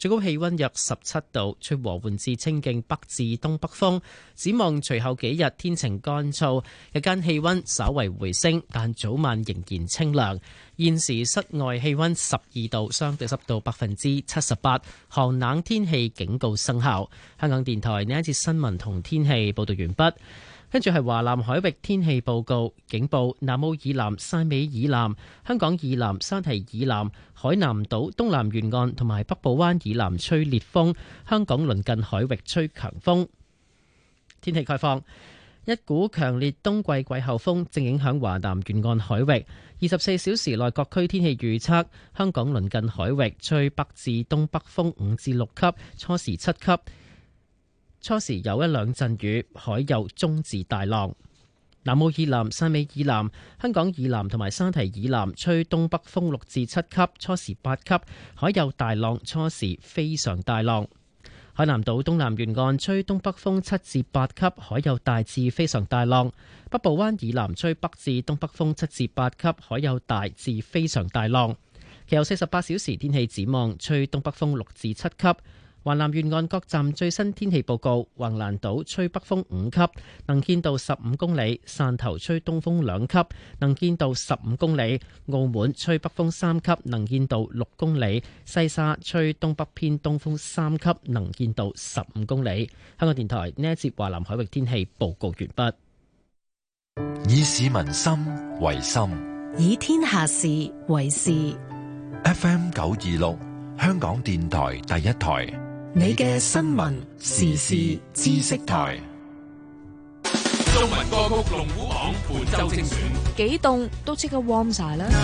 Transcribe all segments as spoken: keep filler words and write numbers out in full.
最高氣溫約十七度，吹和緩至清勁北至東北風。展望隨後幾日天晴乾燥，日間氣溫稍為回升，但早晚仍然清涼。現時室外氣溫十二度，相對濕度百分之七十八，寒冷天氣警告生效。香港電台呢一節新聞同天氣報道完畢，跟住係華南海域天氣報告，警報：南澳以南、汕尾以南、香港以南、沙堤以南、海南島東南沿岸同埋北部灣以南吹烈風，香港鄰近海域吹強風。天氣概況。一股強烈冬季季候風正影響華南沿岸海域，二十四小時內各區天氣預測：香港鄰近海域吹北至東北風五至六級，初時七級，初時有一兩陣雨，海有中至大浪。南澳以南、汕尾以南、香港以南同埋沙堤以南吹東北風六至七級，初時八級，海有大浪，初時非常大浪。海南島東南沿岸吹東北風七至八級，海有大至非常大浪。北部灣以南吹北至東北風七至八級，海有大至非常大浪。其後四十八小時天氣展望，吹東北風六至七級。華南沿岸各站最新天氣報告：橫瀾島吹北風五級，能見度十五公里；汕頭吹東風兩級，能見度十五公里；澳門吹北風三級，能見度六公里；西沙吹東北偏東風三級，能見度十五公里。香港電台呢一節華南海域天氣報告完畢。 以市民心為心， 以天下事為事。 F M 九二六，香港電台第一台。 你嘅新聞時事知識台， 中文歌曲龍虎榜本周精選， 幾凍都即刻 warm 晒啦。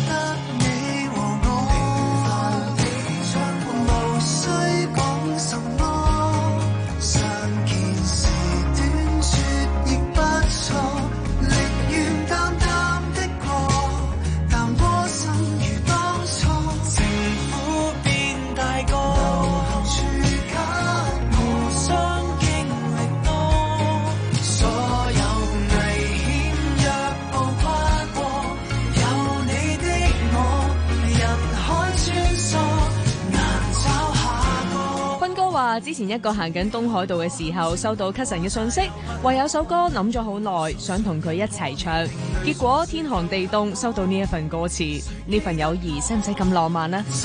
之前一個行緊東海道嘅時候，收到 cousin 嘅信息，話有首歌諗咗好耐，想同佢一齊唱。結果天寒地凍，收到呢一份歌詞，呢份友誼使唔使咁浪漫呢？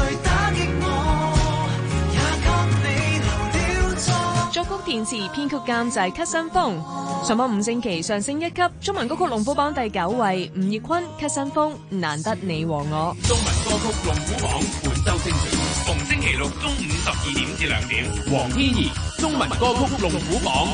作曲填詞編曲監製 cousin 風，上榜五星期上升一級，中文歌曲龍虎榜第九位，吳業坤 cousin 風，難得你和我。 中文歌曲龍虎榜本周精選，逢星期六中午十二點至兩點，黃天怡中文歌曲龍虎榜。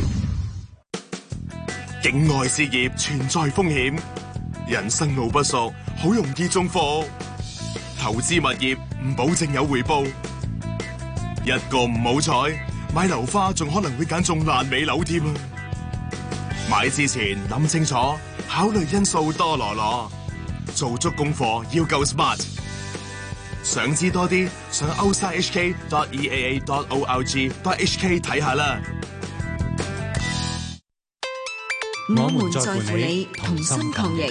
境外事業存在風險，人生路不熟，好容易中伏。投資物業唔保證有回報，一個唔好彩，買樓花仲可能會揀中爛尾樓添啊！買之前諗清楚，考慮因素多羅羅，做足功課要夠 smart。想知多啲，上 outside h k dot e a a dot org dot h k 睇下啦。 我們在乎你，同心抗疫。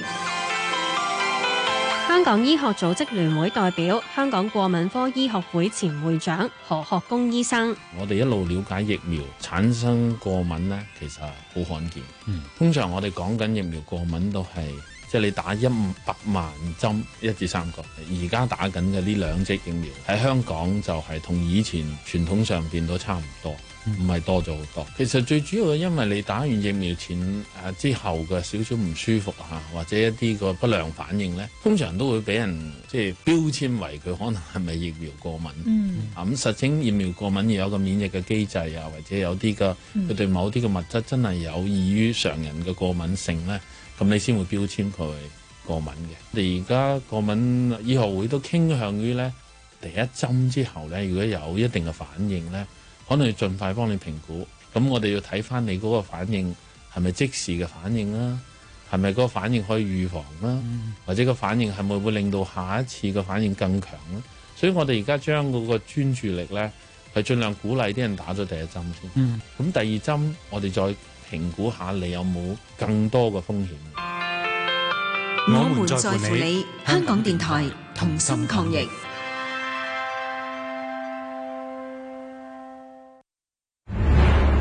香港醫學組織聯會代表、香港過敏科醫學會前會長何學工醫生： 我哋一路了解疫苗產生過敏呢，其實好罕見。嗯，通常我哋講緊疫苗過敏都係即係你打一百萬針一至三個，而家打緊嘅呢兩隻疫苗喺香港就係同以前傳統上邊都差唔多。唔係多咗好多，其實最主要係因為你打完疫苗前誒、啊、之後嘅少少唔舒服嚇、啊，或者一啲個不良反應咧，通常都會俾人即係標籤為佢可能係咪疫苗過敏。嗯，啊咁實情疫苗過敏要有個免疫嘅機制啊，或者有啲嘅佢對某啲嘅物質真係有異於常人嘅過敏性咧，咁你先會標籤佢過敏嘅。我哋而家過敏醫學會都傾向於咧第一針之後咧，如果有一定嘅反應咧，可能要盡快幫你評估，咁我哋要睇翻你嗰個反應係咪即時嘅反應啦，係咪嗰個反應可以預防啦，嗯、或者個反應係咪會令到下一次嘅反應更強啦？所以我哋而家將嗰個專注力咧，係盡量鼓勵啲人打咗第一針先。咁、嗯、第二針我哋再評估下你有冇更多嘅風險。 我們在乎你，香港電台同心抗疫。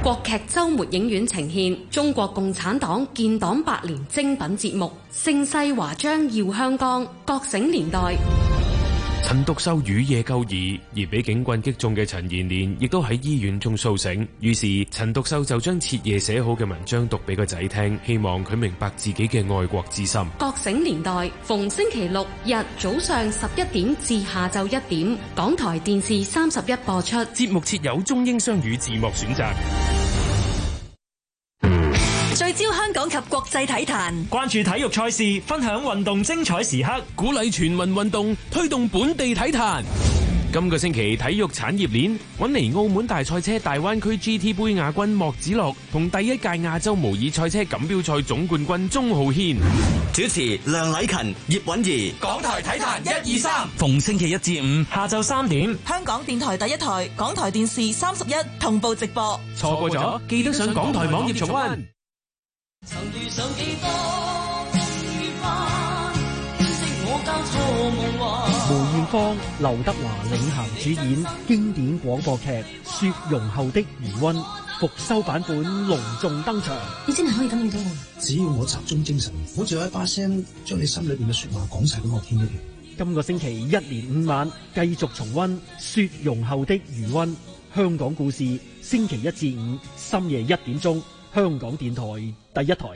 國劇週末影院呈現中國共產黨建黨百年精品節目《盛世華章耀香江》，覺醒年代。 陳獨秀雨夜救兒，而被警棍擊中嘅陳延年亦都喺醫院中甦醒。於是陳獨秀就將徹夜寫好嘅文章讀俾個仔聽，希望佢明白自己嘅愛國之心。 覺醒年代逢星期六日早上十一點至下晝一點，港台電視三十一播出。 節目設有中英雙語字幕選擇。 聚焦香港及國際體壇， 關注體育賽事，分享運動精彩時刻， 鼓勵全民運動，推動本地體壇。今個星期體育產業鏈揾嚟澳門大賽車大灣區 G T 杯亞軍莫子樂同第一屆亞洲模擬賽車錦標賽總冠軍鍾浩軒。 主持梁禮勤、葉韻儀。 港台體壇一二三， 逢星期一至五下晝三點， 香港電台第一台、港台電視三十一同步直播。 錯過咗，記得上港台網頁重溫。 曾遇上幾多風雨翻，掩飾我交錯夢幻。 梅艷芳、劉德華領銜主演經典廣播劇《雪融後的餘溫》復修版本隆重登場。 你真係可以感應到我， 只要我集中精神，好似有一把聲將你心裏邊嘅說話講晒俾我聽一樣。 今個星期一連五晚繼續重溫《雪融後的餘溫》香港故事，星期一至五深夜一點鐘。香港電台第一台。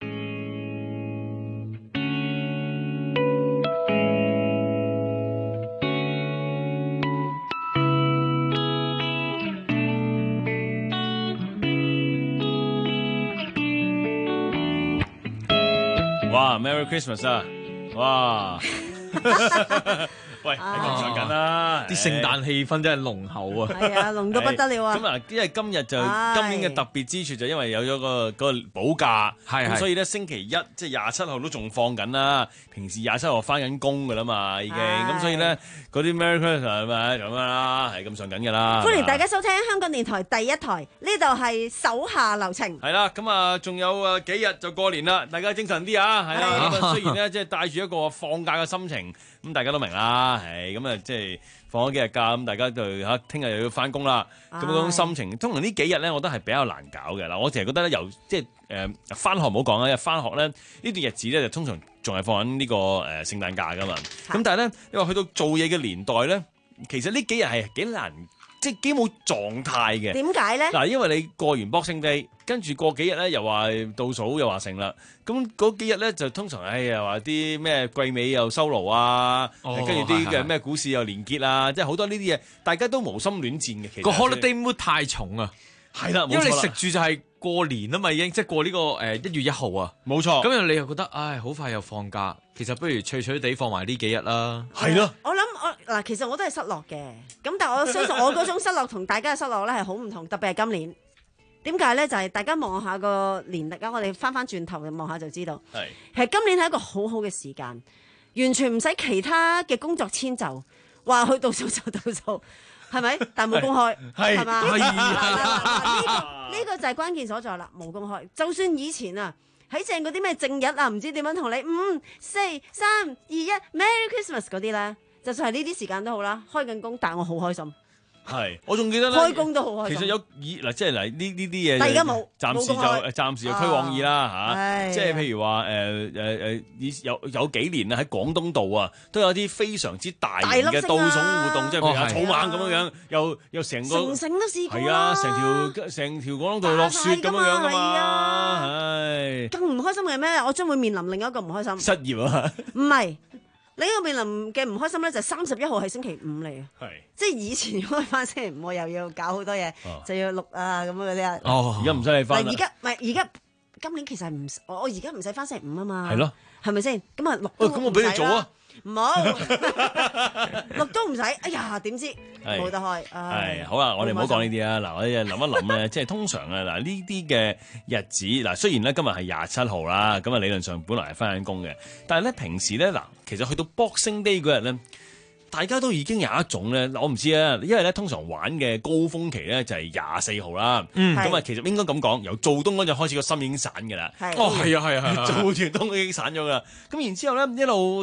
哇 ！Merry Christmas 啊！哇！喂，喺咁上緊啦， 啲聖誕氣氛真係濃厚啊！ 係啊，濃到不得了啊！ 咁啊，因為今日就今年嘅特別之處就因為有咗個嗰個補假，咁所以咧星期一即係廿七號都仲放緊啦。平時廿七號翻緊工㗎啦嘛，已經咁，所以咧嗰啲 Merry Christmas 咪咁樣啦，係咁上緊㗎啦。 歡迎大家收聽香港電台第一台，呢度係手下留情。 係啦，咁啊，仲有啊幾日就過年啦，大家精神啲啊，係啦。咁啊，雖然咧即係帶住一個放假嘅心情，咁大家都明啦。係咁啊，即係放咗幾日假，咁大家就嚇聽日又要翻工啦。咁嗰種心情，通常呢幾日咧，我覺得係比較難搞嘅。嗱，我成日覺得咧，由即係誒翻學唔好講啦，因為翻學咧呢段日子咧就通常仲係放緊呢個誒聖誕假噶嘛。咁但係咧，你話去到做嘢嘅年代咧，其實呢幾日係幾難，即係幾冇狀態嘅。 點解咧？嗱， 因為你過完 Boxing Day，跟住過幾日咧又話倒數又話成啦。咁嗰幾日咧就通常誒又話啲咩季尾又收爐啊，跟住啲嘅咩股市又連結啊，即係好多呢啲嘢，大家都無心戀戰嘅。其實個 holiday mood 太重啊， 係啦， 因為你食住就係過年啊嘛，已經即係過呢個誒一月一號啊， 冇錯。 咁樣你又覺得唉好快又放假，其實不如脆脆地放埋呢幾日啦。 係咯， 我諗我嗱，其實我都係失落嘅，咁但係我相信我嗰種失落同大家嘅失落咧係好唔同，特別係今年。點解咧？就係、是、大家望下個年歷啊！我哋翻翻轉頭望下就知道，係其實今年係一個好好嘅時間，完全唔使其他嘅工作遷就，話去倒數就倒數，係咪？但係冇公開，係嘛？係呢個呢個就係關鍵所在啦，冇公開。就算以前啊，喺正嗰啲咩正日啊，唔知點樣同你五四三二一 Merry Christmas 嗰啲咧，就算係呢啲時間都好啦，開緊工，但係我好開心。 係，我仲記得咧， 開工都好開心。 其實有以嗱，即係嗱呢呢啲嘢， 但而家冇， 暫時就暫時就推往意啦嚇。即係譬如話誒誒誒，以有有幾年啊喺廣東道啊，都有啲非常之大型嘅倒數活動，即係譬如話草蜢咁樣樣，又又成個成城都試過係啊，成條成條廣東道落雪咁樣樣噶嘛，係。 更唔開心嘅係咩？我將會面臨另一個唔開心， 失業啊！ 唔係。呢個面臨嘅唔開心咧，就係三十一號係星期五嚟嘅， 係即係以前如果翻星期五，我又要搞好多嘢，哦、就要錄啊咁嗰啲啊。 哦，而家唔使你翻啦。 而家唔係而家今年其實唔，我我而家唔使翻星期五啊嘛。 係咯， 係咪先？咁啊錄。 哦，咁我俾你做啊！ 唔好錄都唔使。哎呀，點知冇得開。 係好啦，我哋唔好講呢啲啦。嗱，我哋諗一諗咧，即係通常啊，嗱呢啲嘅日子，嗱雖然咧今日係廿七號啦，咁啊理論上本來係翻緊工嘅，但係咧平時咧嗱，其實去到 Boxing Day 嗰日咧，大家都已經有一種咧，我唔知啊，因為咧通常玩嘅高峰期咧就係廿四號啦。嗯，咁啊其實應該咁講，由做冬嗰陣開始個心已經散㗎啦。 哦，係啊，係啊，係啊， 做完冬已經散咗㗎啦。咁然之後咧一路就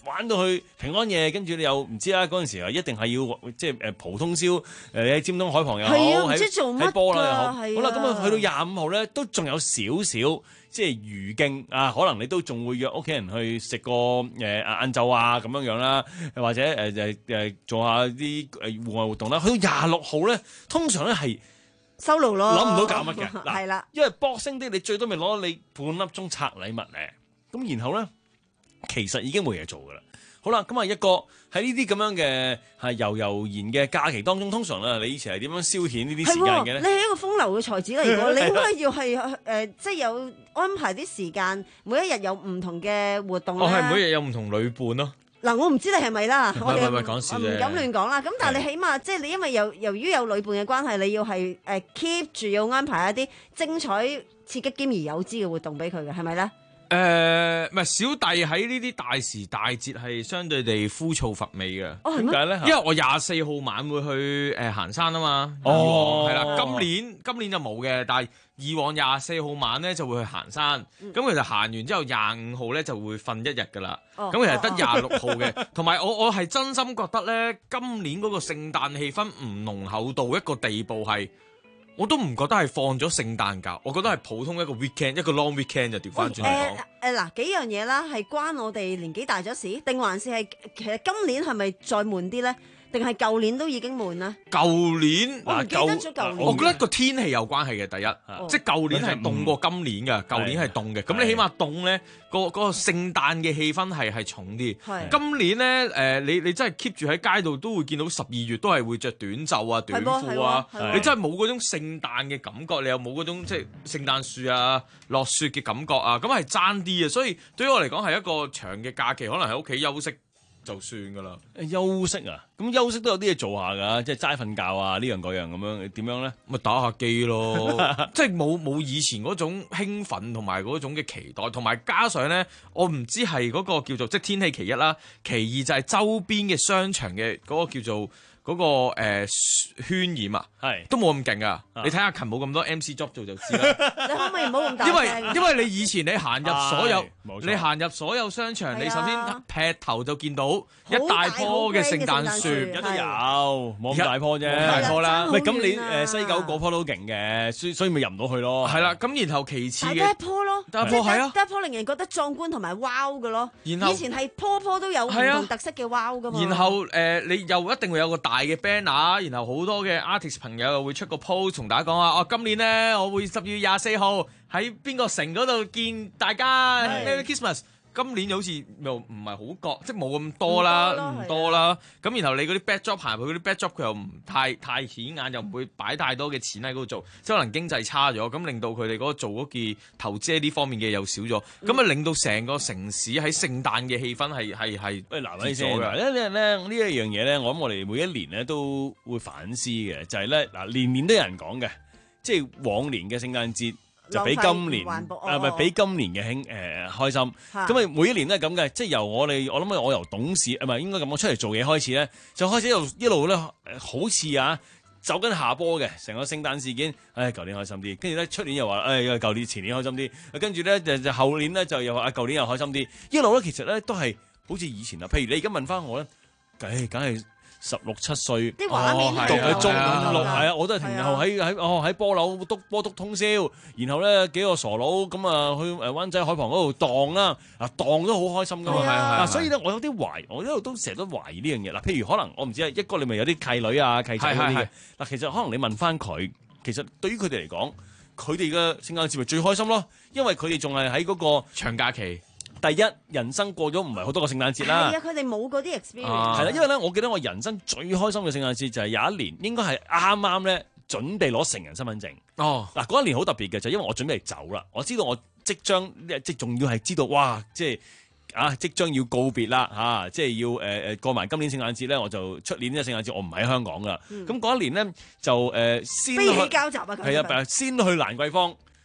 玩到去平安夜，跟住你又唔知啦，嗰陣時啊一定係要即係誒蒲通宵，誒喺尖東海旁又好，喺喺波啦又好，好啦，咁啊去到廿五號咧，都仲有少少即係餘勁啊，可能你都仲會約屋企人去食個誒晏晝啊咁樣樣啦，或者誒誒誒做下啲誒戶外活動啦。去到廿六號咧，通常咧係收爐咯， 諗唔到搞乜嘅， 係啦， 因為博星啲你最多咪攞你半粒鐘拆禮物咧，咁然後咧其實已經冇嘢做噶啦。好啦，咁啊一個喺呢啲咁樣嘅係悠悠然嘅假期當中，通常咧你以前係點樣消遣呢啲時間嘅咧？ 你係一個風流嘅才子嚟嘅，你應該要係誒、呃，即係有安排啲時間，每一日有唔同嘅活動。 我係、哦、每日有唔同旅伴咯。 嗱，我唔知你係咪啦，我哋唔講笑啫， 唔敢亂講啦。咁但係你起碼即係你因為由由於有旅伴嘅關係，你要係誒 keep 住要安排一啲精彩、刺激兼而有之嘅活動俾佢嘅，係咪咧？ 誒，唔係小弟喺呢啲大時大節係相對地枯燥乏味嘅。 哦， 點解咧？ 因為我廿四號晚會去誒、呃、行山啊嘛。 哦， 係啦，今年今年就冇嘅，但係以往廿四號晚咧就會去行山。咁、嗯、其實行完之後廿五號咧就會瞓一日噶啦。咁、哦、其實得廿六號嘅，同埋我我係真心覺得咧，今年嗰個聖誕氣氛唔濃厚到一個地步係。我都唔覺得係放咗聖誕假，我覺得係普通一個 weekend， 一個 long weekend 就調翻轉嚟講。 誒誒嗱幾樣嘢啦，係關我哋年紀大咗事，定還是係其實今年係咪再悶啲咧？定係舊年都已經悶啦？ 舊年我唔記得咗舊年。 我覺得個天氣有關係嘅，第一，哦、即係舊年係凍過今年嘅，舊、嗯、年係凍嘅。咁你起碼凍咧，個嗰個聖誕嘅氣氛係係重啲。今年咧誒、呃，你你真係 keep 住喺街度都會見到十二月都係會着短袖啊、短褲啊，你真係冇嗰種聖誕嘅感覺，你又冇嗰種即係聖誕樹啊、落雪嘅感覺啊，咁係爭啲啊。所以對於我嚟講係一個長嘅假期，可能喺屋企休息就算噶啦。 休息啊，咁休息都有啲嘢做下噶，即係齋瞓覺啊，呢樣嗰樣咁樣，點樣咧？ 咪打下機咯，即係冇冇以前嗰種興奮同埋嗰種嘅期待，同埋加上咧，我唔知係嗰個叫做即係天氣其一啦，其二就係周邊嘅商場嘅嗰個叫做。嗰、那個誒、呃、渲染啊，係都冇咁勁噶。你睇下勤冇咁多 M C job 做就知啦。 你可唔可以唔好咁大聲？ 因為因為你以前你行入所有，你行入所有商場，你首先劈頭就見到一大棵嘅聖誕樹， 而家都有，冇咁大棵啫， 大棵啦。 喂，咁你誒西九嗰棵都勁嘅，所所以咪入唔到去咯。 係啦，咁然後其次嘅得一棵咯， 得一棵係啊， 得一棵令人覺得壯觀同埋 wow 嘅咯。以前係棵棵都有唔同特色嘅 wow 噶嘛。 然後誒，你又一定會有個大嘅 banner， 然後好多嘅 artist 朋友又會出個 post 同大家講話，哦，今年咧我會十二月廿四號喺邊個城嗰度見大家 Merry Christmas。今年好似又唔係好覺，即係冇咁多啦，唔多啦。咁然後你嗰啲 backdrop 行去嗰啲 backdrop 佢又唔太太顯眼，又唔會擺太多嘅錢喺嗰度做，即係可能經濟差咗，咁令到佢哋嗰個做嗰件投資呢方面嘅又少咗，咁啊令到成個城市喺聖誕嘅氣氛係係係喂嗱，你先嗱，咧咧咧呢一樣嘢咧，我諗我哋每一年咧都會反思嘅，就係咧嗱，年年都有人講嘅，即係往年嘅聖誕節。就比今年啊，唔係比今年嘅興誒開心。咁啊，每一年都係咁嘅，即係由我哋，我諗我由董事啊，唔係應該咁講出嚟做嘢開始咧，就開始一路一路咧，好似啊走緊下坡嘅成個聖誕事件。唉，舊年開心啲，跟住咧出年又話，唉，舊年前年開心啲，跟住咧就就後年咧就又話啊，舊年又開心啲。一路咧其實咧都係好似以前啊。譬如你而家問翻我咧，唉，梗係。十六七歲， 啲畫面讀喺中五六，係啊，我都係停後喺喺哦喺波樓督波督通宵，然後咧幾個傻佬咁啊去誒灣仔海旁嗰度蕩啦，啊蕩都好開心噶嘛，啊所以咧我有啲懷，我一路都成日都懷疑呢樣嘢嗱，譬如可能我唔知啊，一哥你咪有啲契女啊契仔嗰啲嘅嗱，其實可能你問翻佢，其實對於佢哋嚟講，佢哋嘅聖誕節咪最開心咯，因為佢哋仲係喺嗰個長假期。 第一，人生過咗唔係好多個聖誕節啦。 係啊，佢哋冇嗰啲 experience。 係啦，因為咧，我記得我人生最開心嘅聖誕節就係有一年，應該係啱啱咧準備攞成人身份證。哦，嗱嗰一年好特別嘅就係因為我準備走啦，我知道我即將即仲要係知道哇，即係啊即將要告別啦嚇，即係要誒誒、呃、過埋今年聖誕節咧，我就出年呢個聖誕節我唔喺香港噶啦。咁嗰、嗯、一年咧就誒、呃、先飛起交集啊！ 係啊，先去蘭桂坊。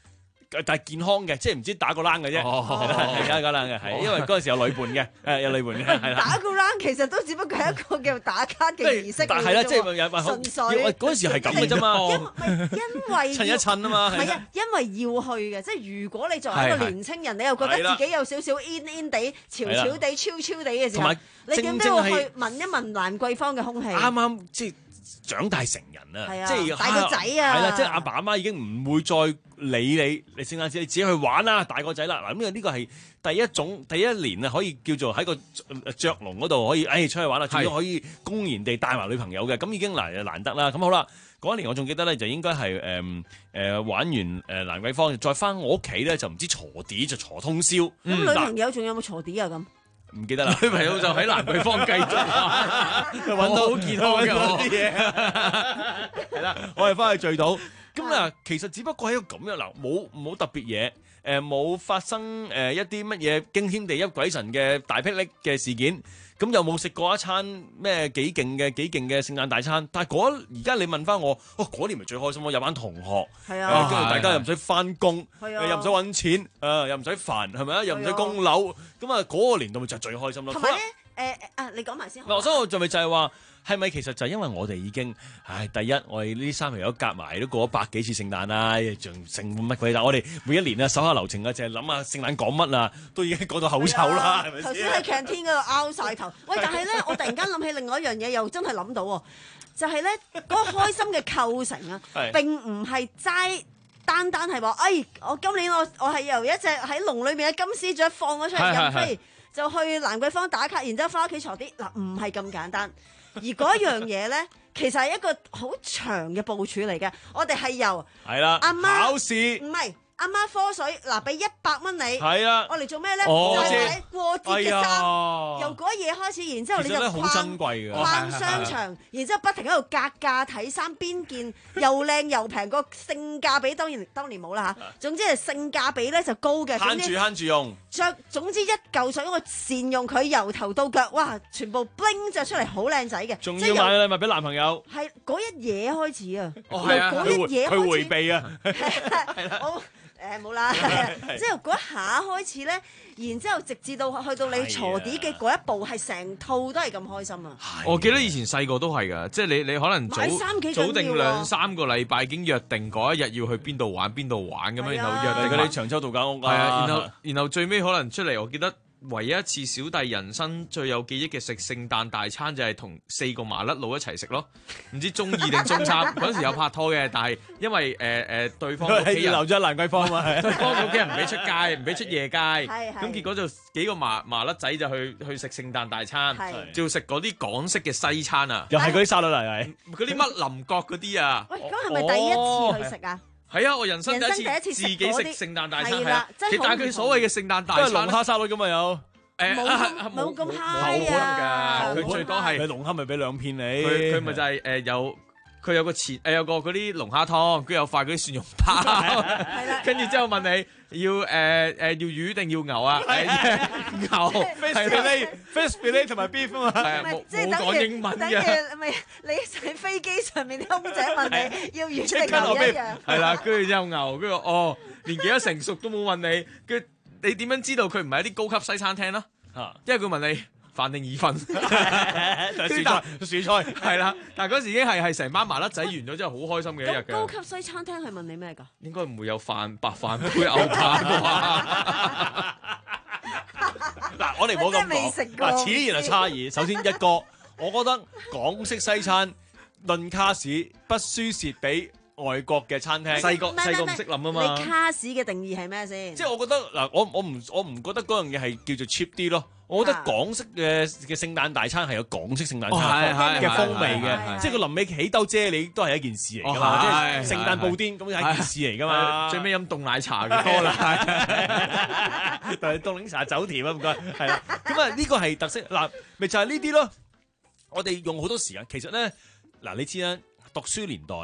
但係健康嘅，即係唔知打個冷嘅啫，係啦，係打個冷嘅，係因為嗰陣時有女伴嘅，誒有女伴嘅，係啦。 打個冷其實都只不過係一個叫打卡嘅儀式嚟嘅啫喎， 係啦，即係有純粹嗰陣時係咁嘅啫嘛， 因為襯一襯啊嘛， 係啊，因為要去嘅，即係如果你作為一個年青人，你又覺得自己有少少 in in 地、潮潮地、超超地嘅時候，你點都要去聞一聞蘭桂坊嘅空氣。 啱啱即係長大成人啊，即係大個仔啊， 係啦，即係阿爸阿媽已經唔會再理你，你聖誕節你自己去玩啦，大個仔啦。嗱，咁呢個係第一種第一年啊，可以叫做喺個雀籠嗰度可以誒出去玩啦，仲要可以公然地帶埋女朋友嘅，咁已經難難得啦。咁好啦，嗰一年我仲記得咧，就應該係誒誒玩完誒蘭桂坊，再翻我屋企咧就唔知鋤地就鋤通宵。咁女朋友仲有冇鋤地啊？咁？ 唔記得啦， 女朋友就喺蘭桂坊繼續揾到好健康嘅啲嘢， 係啦，我係翻去聚到，咁啊，其實只不過係一個咁樣嗱，冇冇特別嘢，誒冇發生誒一啲乜嘢驚天地泣鬼神嘅大霹靂嘅事件，咁又冇食過一餐咩幾勁嘅幾勁嘅聖誕大餐，但係嗰而家你問翻我，哦嗰年咪最開心咯，有班同學， 係啊， 跟住大家又唔使翻工， 係啊， 又唔使揾錢，誒又唔使煩，係咪啊？又唔使供樓，咁啊嗰個年度咪就係最開心咯。 同埋咧，誒啊，你講埋先。 嗱，所以我就咪就係話。係咪其實就係因為我哋已經，唉，第一我哋呢三條友夾埋都過咗百幾次聖誕啦，仲剩乜鬼？但我哋每一年啊手下留情啊，淨係諗下聖誕講乜啊，都已經講到口臭啦，係咪先？ 頭先喺 canteen 嗰度拗晒頭，喂！但係咧，我突然間諗起另外一樣嘢，又真係諗到喎，就係咧嗰個開心嘅構成啊，並唔係齋單單係話，哎，我今年我我係由一隻喺籠裏面嘅金絲雀放咗出嚟任飛，就去蘭桂坊打卡，然之後翻屋企坐啲，嗱唔係咁簡單。而嗰樣嘢咧，其實係一個好長嘅部署嚟嘅。我哋係由係啦， 阿媽考試唔係阿媽科水，嗱俾一百蚊你， 係啦， 我嚟做咩咧？ 哦、 就係買過節嘅衫， 哎、 由嗰嘢開始，然之後你就好珍貴嘅逛商場，然之後不停喺度格價睇衫，邊件又靚又平，個性價比當然當年冇啦嚇。總之係性價比咧就高嘅， 慳住慳住用。 着總之一嚿水，我善用佢由頭到腳，哇！全部 bling 着出嚟好靚仔嘅， 仲要買禮物俾男朋友。 係嗰一嘢開始啊！ 哦，係啊， 嗰一嘢開始。 佢迴避啊！ 係啦，我誒冇啦，即係嗰一下開始咧，然之後直至到去到你鋤地嘅嗰一步，係成套都係咁開心啊！ 我記得以前細個都係㗎，即係你你可能早早定兩三個禮拜已經約定嗰一日要去邊度玩邊度玩咁樣，然後約定嗰啲長洲度假屋係啊，然後然後最尾可能出嚟，我記得。唯一一次小弟人生最有記憶嘅食聖誕大餐就係同四個麻甩佬一齊食咯，唔知中二定中三嗰陣時有拍拖嘅，但係因為誒誒、呃呃、對方屋企人留咗喺蘭桂坊嘛， 對方屋企人唔俾出街，唔俾出夜街，咁咁結果就幾個麻麻甩仔就去去食聖誕大餐，就食嗰啲港式嘅西餐啊， 又係嗰啲沙律嚟，係嗰啲乜林角嗰啲啊。 喂，咁係咪第一次去食啊？ 係啊，我人生第一次自己食聖誕大餐，係啊，但係佢所謂嘅聖誕大餐都係龍蝦沙律咁啊有。 誒冇咁蝦㗎，佢最多係你龍蝦咪俾兩片你， 佢佢咪就係誒有佢有個前誒有個嗰啲龍蝦湯，跟住有塊嗰啲蒜蓉包，跟住之後問你要誒誒要魚定要牛啊？牛 fish fillet、fish fillet 同埋 beef 啊嘛， 係啊，冇冇講英文嘅， 等於咪你喺飛機上面啲空姐問你要魚定牛一樣， 係啦，跟住之後牛，跟住哦連幾多成熟都冇問你，跟住。你點樣知道佢唔係一啲高級西餐廳咯？啊，因為佢問你飯定意粉， 薯菜薯菜係啦。但係嗰時已經係係成班麻甩仔完咗之後，好開心嘅一日嘅。 高級西餐廳係問你咩㗎？ 應該唔會有飯白飯配牛扒啩？ 嗱，我哋唔好咁講。嗱，此言係差異。首先一個，我覺得港式西餐論卡士不輸蝕俾外國嘅餐廳， 細個細個唔識諗啊嘛。 你卡士嘅定義係咩先？ 即係我覺得嗱，我我唔我唔覺得嗰樣嘢係叫做 cheap 啲咯。我覺得港式嘅嘅聖誕大餐係有港式聖誕餐嘅風味嘅，即係佢臨尾起兜啫喱都係一件事嚟㗎嘛。即係聖誕布甸咁係一件事嚟㗎嘛。 最尾飲凍奶茶嘅多啦， 但係凍檸茶走甜啊，唔該。係啦，咁啊呢個係特色嗱，咪就係呢啲咯。我哋用好多時間，其實咧嗱，你知啦，讀書年代。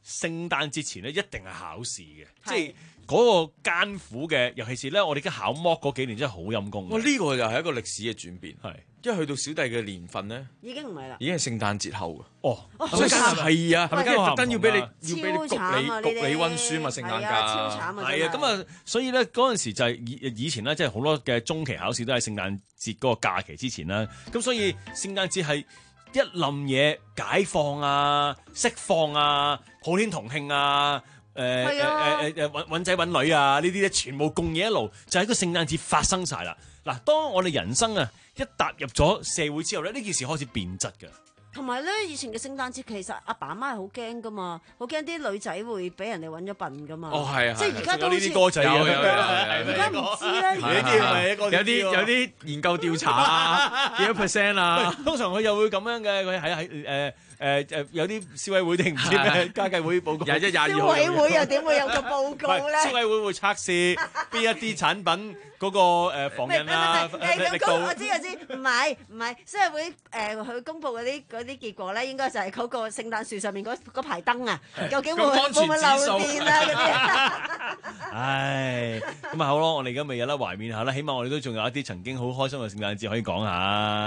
聖誕節前咧一定係考試嘅，即係嗰個艱苦嘅，尤其是咧我哋而家考 mock 嗰幾年真係好陰功。 哇！呢、這個又係一個歷史嘅轉變，係因為去到小弟嘅年份咧， 已經唔係啦， 已經係聖誕節後嘅。 哦， 所以係啊，係咪特登要俾你要俾你超慘啊焗你焗你溫書嘛？聖誕假超慘啊！ 係啊，咁啊，所以咧嗰陣時就係以以前咧，即係好多嘅中期考試都係聖誕節嗰個假期之前啦。咁所以聖誕節係一冧嘢解放啊、釋放啊、普天同慶啊。誒誒誒誒揾揾仔揾女啊！呢啲咧全部共嘢一路，就喺個聖誕節發生晒啦。嗱，當我哋人生啊一踏入咗社會之後咧，呢件事開始變質㗎。 同埋咧，以前嘅聖誕節其實阿爸阿媽係好驚噶嘛，好驚啲女仔會俾人哋揾咗笨噶嘛。 哦，係啊， 即係而家都呢啲歌仔有有有， 而家唔知咧。 呢啲係有啲有啲研究調查啊，幾多 percent 啊？ 通常佢又會咁樣嘅，佢喺喺誒。誒誒有啲消委會定唔知咩家計會報告， 廿一廿二號消委會又點會有個報告咧？ 消委會會測試邊一啲產品嗰個誒防孕啊力度。 我知我知，唔係唔係消委會誒佢公佈嗰啲嗰啲結果咧，應該就係嗰個聖誕樹上面嗰嗰排燈啊，究竟會會唔會漏電啊嗰啲？ 唉，咁啊好咯，我哋而家咪有得懷緬下啦，起碼我哋都仲有一啲曾經好開心嘅聖誕節可以講下。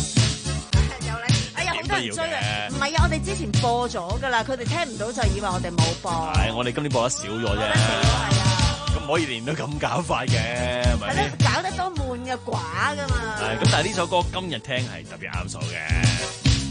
好多人追啊！唔係啊，我哋之前播咗㗎啦，佢哋聽唔到就以為我哋冇播。 係，我哋今年播得少咗啫。 係啊， 咁唔可以年都咁搞快嘅，係咪？ 係咯，搞得多悶嘅寡㗎嘛。 係，咁但係呢首歌今日聽係特別啱數嘅。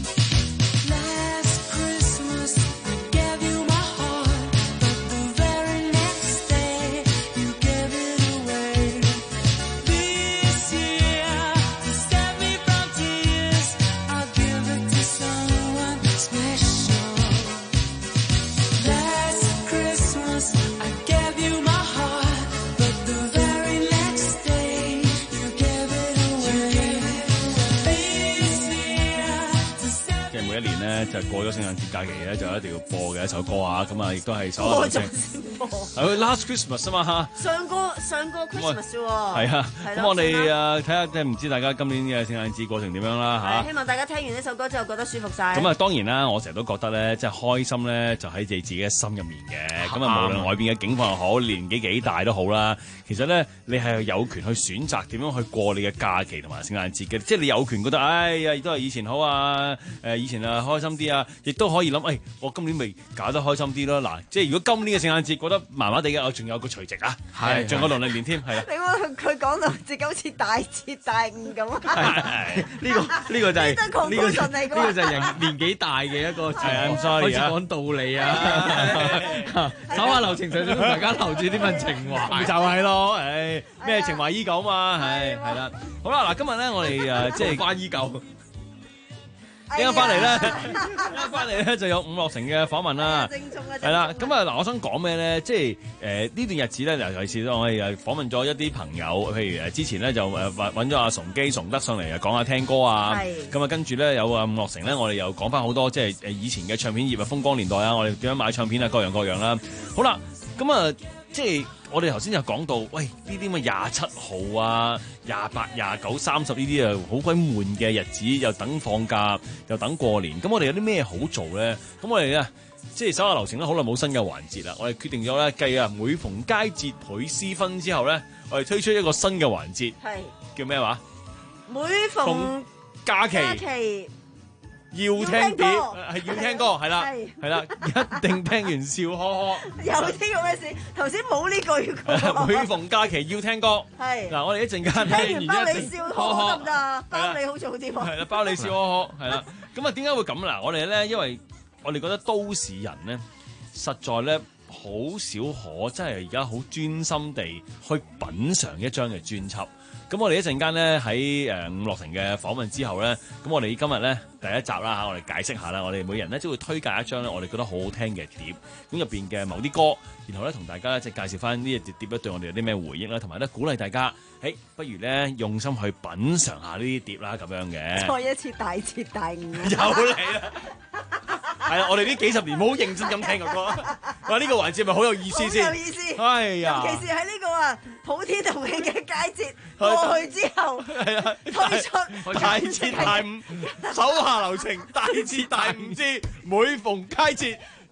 就過咗聖誕節假期咧，就一定要播嘅一首歌啊！咁啊，亦都係首歌先播。係 Last Christmas 啊嘛嚇。上個上個 Christmas 喎。係啊。咁我哋啊睇下，即係唔知大家今年嘅聖誕節過程點樣啦嚇。 希望大家聽完呢首歌之後覺得舒服晒。 咁啊，當然啦，我成日都覺得咧，即係開心咧，就喺你自己嘅心入面嘅。咁啊，無論外邊嘅境況又好，年紀幾大都好啦。其實咧，你係有權去選擇點樣去過你嘅假期同埋聖誕節嘅。即係你有權覺得，哎呀，都係以前好啊，誒，以前啊開心啲啊，亦都可以諗，誒、哎，我今年咪搞得開心啲咯。嗱，即係如果今年嘅聖誕節覺得麻麻地嘅，我仲有個除夕啊，係，仲有個農曆年添，係啊。 你話佢講到自己好似大徹大悟咁啊？ 呢個呢個就係呢個呢個就係人年紀大嘅一個， 係啊 ，sorry 啊， 開始講道理啊，手下留情，就想大家留住呢份情懷， 就係咯，誒，咩情懷依舊嘛，係係啦。好啦，嗱，今日咧我哋誒即係關依舊。一陣翻嚟咧，一陣翻嚟咧就有伍樂城嘅訪問啦。係啦，咁啊嗱，我想講咩咧？即係誒呢段日子咧，尤其是我哋誒訪問咗一啲朋友，譬如誒之前咧就誒揾咗阿崇基、崇德上嚟講下聽歌啊。咁啊，跟住咧有阿伍樂城咧，我哋又講翻好多即係誒以前嘅唱片業啊，風光年代啊，我哋點樣買唱片啊，各樣各樣啦。好啦，咁啊即係。我哋頭先就講到，喂呢啲咁嘅廿七號啊、廿八、廿九、三十呢啲啊，好鬼悶嘅日子，又等放假，又等過年。咁我哋有啲咩好做咧？咁我哋咧，即係手下留情咧，好耐冇新嘅環節啦。我哋決定咗咧，繼啊每逢佳節倍思婚之後咧，我哋推出一個新嘅環節，係叫咩話？ 每逢假期。 假期要聽碟係要聽歌係啦係啦，一定聽完笑呵呵。 有啲咁嘅事，頭先冇呢句。 每逢假期要聽歌係嗱，我哋一陣間聽完包你笑呵呵得唔得啊？包你好似好啲喎。 係啦，包你笑呵呵係啦。咁啊，點解會咁嗱？我哋咧，因為我哋覺得都市人咧，實在咧好少可真係而家好專心地去品嚐一張嘅專輯。咁我哋一陣間咧喺誒伍樂城嘅訪問之後咧，咁我哋今日咧第一集啦嚇，我哋解釋下啦，我哋每人咧都會推介一張咧我哋覺得好好聽嘅碟，咁入邊嘅某啲歌，然後咧同大家咧即係介紹翻呢一碟碟咧對我哋有啲咩回憶啦，同埋咧鼓勵大家，誒不如咧用心去品嚐下呢啲碟啦咁樣嘅。 再一次大徹大悟。 有嚟啦！係啦，我哋呢幾十年冇好認真咁聽過歌，哇！呢個環節咪好有意思先， 好有意思。 哎呀， 尤其是喺呢個啊普天同慶嘅佳節過去之後， 係啊， 推出大徹大悟，手下留情，大徹大悟之每逢佳節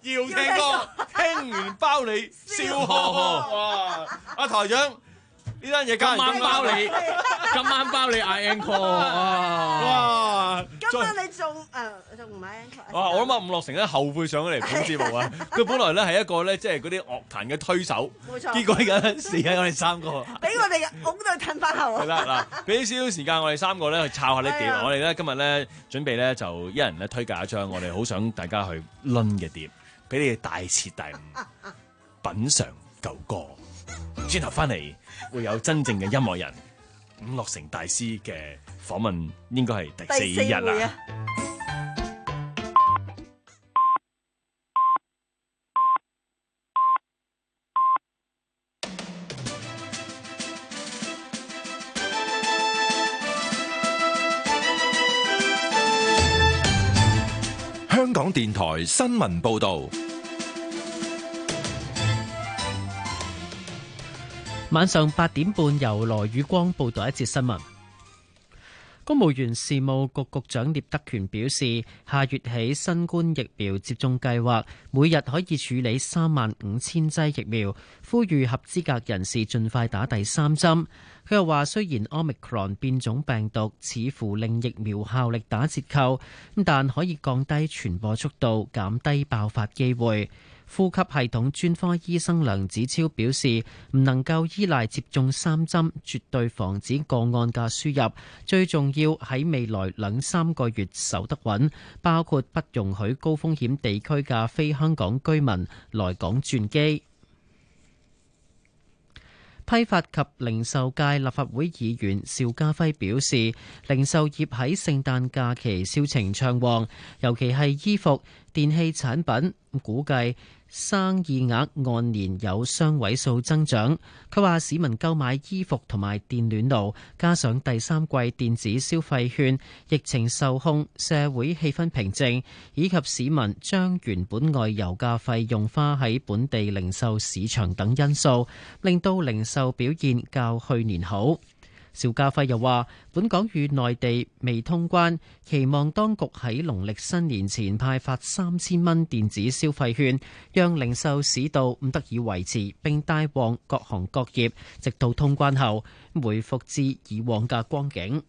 要聽歌，聽完包你笑呵呵。哇！阿台長呢單嘢今晚包你，今晚包你嗌 encore。 哇！ 今晚你仲誒仲唔買 encore？ 哇！我諗啊，伍樂城咧後悔上咗嚟本節目啊！佢本來咧係一個咧即係嗰啲樂壇嘅推手， 冇錯。 結果而家時間我哋三個， 俾我哋拱到褪翻後。 係啦嗱，俾少少時間我哋三個咧去抄下啲碟。我哋咧今日咧準備咧就一人咧推介一張我哋好想大家去攆嘅碟，俾你哋大徹大悟，品嚐舊歌。轉頭翻嚟會有真正嘅音樂人伍樂城大師嘅訪問，應該係第四日啦。 香港電台新聞報導。 晚上八點半，由羅宇光報道一節新聞。公務員事務局局長聶德權表示，下月起新冠疫苗接種計劃每日可以處理三萬五千劑疫苗，呼籲合資格人士盡快打第三針。佢又話，雖然 Omicron 變種病毒似乎令疫苗效力打折扣，但可以降低傳播速度，減低爆發機會。呼吸系統專科醫生梁子超表示，唔能夠依賴接種三針，絕對防止個案嘅輸入。最重要喺未來兩三個月守得穩，包括不容許高風險地區嘅非香港居民來港轉機。批發及零售界立法會議員邵家輝表示，零售業喺聖誕假期銷情暢旺，尤其係衣服、電器產品，估計生意額按年有雙位數增長。佢話市民購買衣服同埋電暖爐，加上第三季電子消費券，疫情受控，社會氣氛平靜，以及市民將原本外遊嘅費用花喺本地零售市場等因素，令到零售表現較去年好。邵家輝又話，本港與內地未通關，期望當局喺農曆新年前派發三千蚊電子消費券，讓零售市道得以維持，並帶旺各行各業，直到通關後回復至以往嘅光景。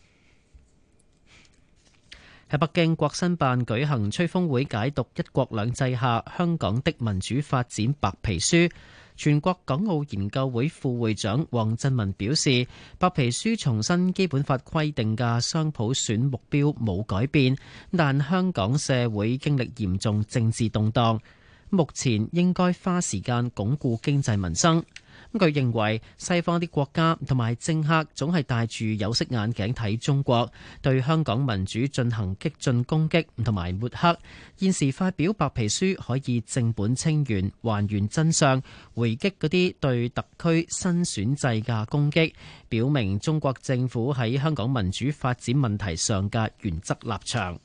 喺北京，國新辦舉行吹風會，解讀《一國兩制下香港的民主發展白皮書》。全國港澳研究會副會長黃振文表示，白皮書重申基本法規定嘅雙普選目標冇改變，但香港社會經歷嚴重政治動盪，目前應該花時間鞏固經濟民生。佢認為西方啲國家同埋政客總係戴住有色眼鏡睇中國，對香港民主進行激進攻擊同埋抹黑。現時發表白皮書可以正本清源，還原真相，回擊嗰啲對特區新選制嘅攻擊，表明中國政府喺香港民主發展問題上嘅原則立場。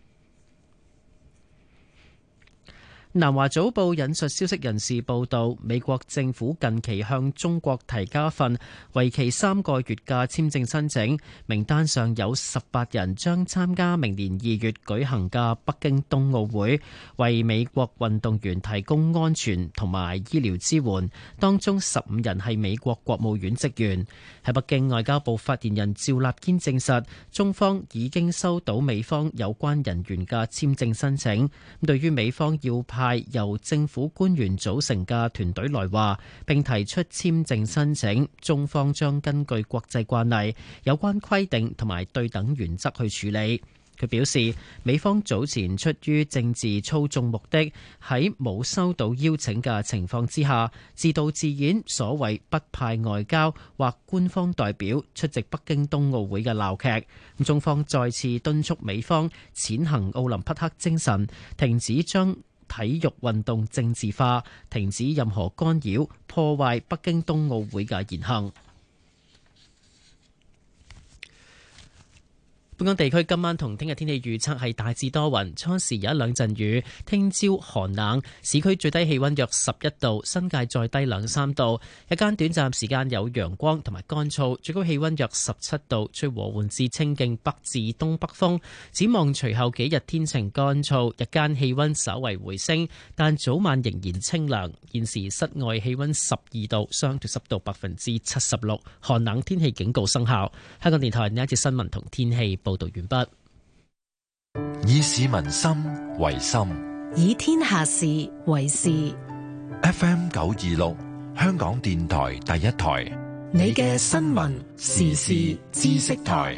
南華早報引述消息人士報道，美國政府近期向中國提交份為期三個月嘅簽證申請，名單上有十八人將參加明年二月舉行嘅北京冬奧會，為美國運動員提供安全同埋醫療支援。當中十五人係美國國務院職員。喺北京，外交部發言人趙立堅證實，中方已經收到美方有關人員嘅簽證申請。對於美方要派由政府官員組成嘅團隊來華，並提出簽證申請，中方將根據國際慣例、有關規定同埋對等原則去處理。佢表示，美方早前出於政治操縱目的，喺冇收到邀請嘅情況之下，自導自演所謂不派外交或官方代表出席北京冬奧會嘅鬧劇。中方再次敦促美方踐行奧林匹克精神，停止將體育運動政治化，停止任何干擾、破壞北京冬奧會嘅言行。 本港地區今晚同聽日天氣預測係大致多雲，初時有一兩陣雨，聽朝寒冷，市區最低氣溫約十一度，新界再低兩三度。日間短暫時間有陽光同埋乾燥，最高氣溫約十七度，吹和緩至清勁北至東北風。展望隨後幾日天晴乾燥，日間氣溫稍為回升，但早晚仍然清涼。現時室外氣溫十二度，相對濕度百分之七十六，寒冷天氣警告生效。香港電台呢一節新聞同天氣報道完畢。 以市民心為心， 以天下事為事。 F M 九二六，香港電台第一台， 你嘅新聞時事知識台。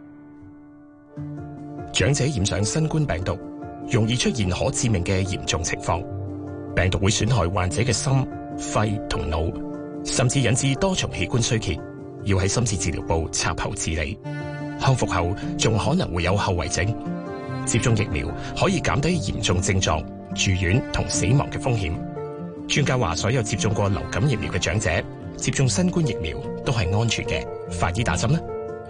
長者染上新冠病毒，容易出現可致命嘅嚴重情況。病毒會損害患者嘅心、肺同腦，甚至引致多重器官衰竭，要喺深切治療部插喉治理。康復後仲可能會有後遺症。接種疫苗可以減低嚴重症狀、住院同死亡嘅風險。專家話，所有接種過流感疫苗嘅長者接種新冠疫苗都係安全嘅。快啲打針啦！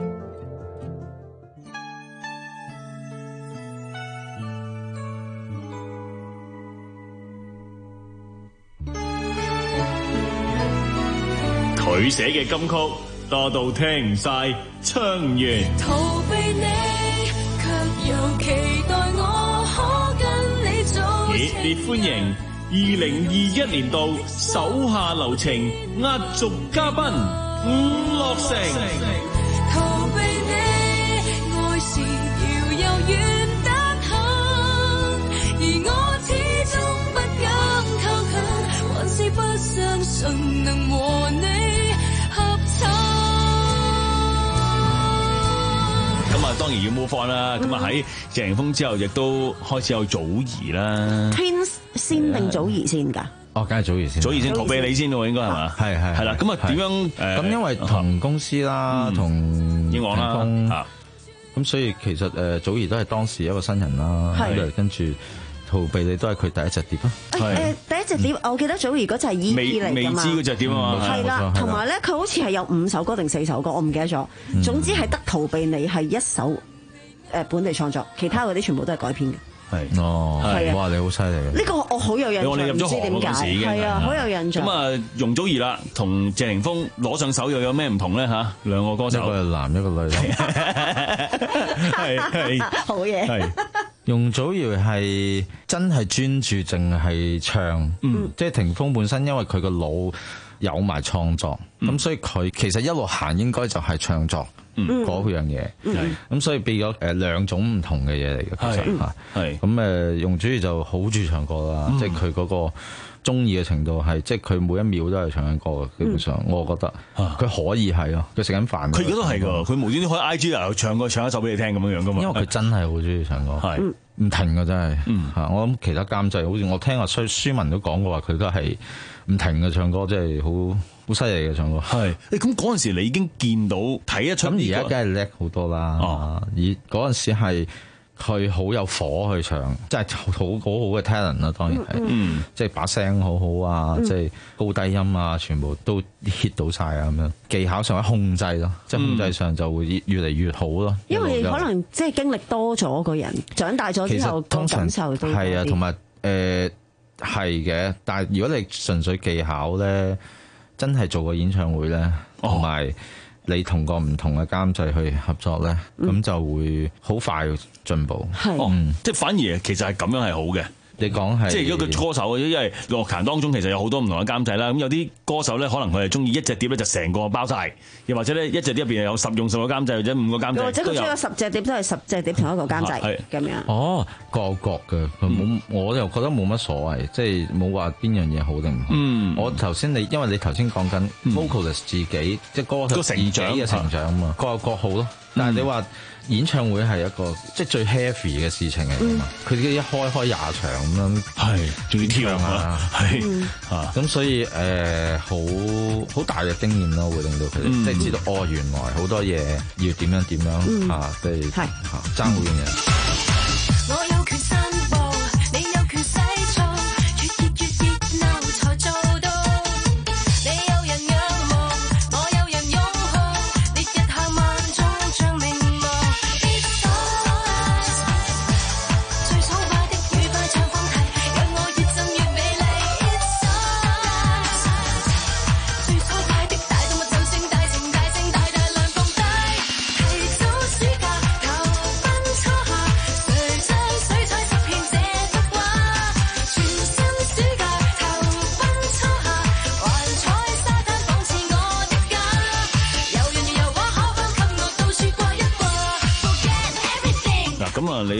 佢寫嘅金曲多到聽唔晒，唱完逃避你，卻又期待我可跟你做。 熱烈歡迎二零二一年度手下留情壓軸嘉賓伍樂城。 逃避你，愛是遙又遠得很，而我始終不敢靠近，還是不相信能和你。 咁啊，當然要 move on 啦。咁啊喺謝霆鋒之後，亦都開始有祖兒啦。 Twins 先定祖兒先㗎？ 哦，梗係祖兒先。 祖兒先逃避你先喎，應該係嘛？ 係係係啦。咁啊點樣？ 咁因為同公司啦，同英皇啦， 咁所以其實誒祖兒都係當時一個新人啦。係跟住。逃避你都係佢第一隻碟啊！ 誒第一隻碟，我記得祖兒嗰隻係 E P 嚟㗎嘛， 未知嗰隻碟啊嘛， 係啦，同埋咧佢好似係有五首歌定四首歌，我唔記得咗。總之係得逃避你係一首誒本地創作，其他嗰啲全部都係改編嘅。 係哦，哇！你好犀利！ 呢個我好有印象， 我哋入咗行嗰陣時已經係啊，好有印象。 咁啊，容祖兒啦，同謝霆鋒攞上手又有咩唔同咧？嚇，兩個歌手， 一個係男，一個女。 係係好嘢。係。 容祖兒係真係專注淨係唱，嗯、即係霆鋒本身因為佢個腦有埋創作，咁、嗯、所以佢其實一路行應該就係唱作嗰樣嘢，咁、嗯嗯、所以變咗誒兩種唔同嘅嘢嚟嘅，其實嚇，係咁誒容祖兒就好中意唱歌啦，嗯、即係佢嗰個中意嘅程度係，即係佢每一秒都係唱緊歌嘅，基本上、嗯、我覺得佢可以係咯，佢食緊飯， 佢而家都係㗎，佢無端端開 I G 又唱歌唱一首俾你聽咁樣樣㗎嘛， 因為佢真係好中意唱歌，係唔停㗎真係，嚇、嗯、我諗其他監製好似我聽阿舒舒文都講過話，佢都係唔停嘅唱歌，即係好好犀利嘅唱歌。 係，誒咁嗰陣時你已經見到睇得出， 咁而家梗係叻好多啦，哦、而嗰陣時係。佢好有火去唱，即係好好好嘅 talent 啦，當然係，嗯、即係把聲好好啊，嗯、即係高低音啊，全部都 hit 到晒啊咁樣。技巧上嘅控制咯，即係控制上就會越嚟越好咯。因為可能即係經歷多咗個人，長大咗之後個感受都係啊，同埋誒係嘅。但係如果你純粹技巧咧，真係做個演唱會咧，同埋、哦。你同個唔同嘅監製去合作咧，咁、嗯、就會好快進步。 係， 哦，即係反而其實係咁樣係好嘅。 你講係， 即係如果佢歌手，因為樂壇當中其實有好多唔同嘅監製啦。咁有啲歌手咧，可能佢係中意一隻碟咧就成個包晒，又或者咧一隻碟入邊有十用十個監製或者五個監製， 或者佢中意十隻碟都係十隻碟同一個監製咁樣。 哦，各有各嘅，佢冇、嗯，我又覺得冇乜所謂，即係冇話邊樣嘢好定唔好。嗯，我頭先你因為你頭先講緊 vocalist 自己，嗯、即係歌手自己嘅成長啊嘛，各有各好咯。但係你話演唱會係一個即係最 heavy 嘅事情嚟㗎嘛，佢哋、嗯、一開開廿場咁樣，係仲要跳啊，係啊，咁所以誒好好大嘅經驗咯，會令到佢哋、嗯、即係知道哦，原來好多嘢要點樣點樣、嗯、啊，即係嚇爭好遠嘅。我有權散步，你有權洗澡，越熱越熱鬧才做到。你有人仰望，我有人擁抱，烈日下萬種像明眸。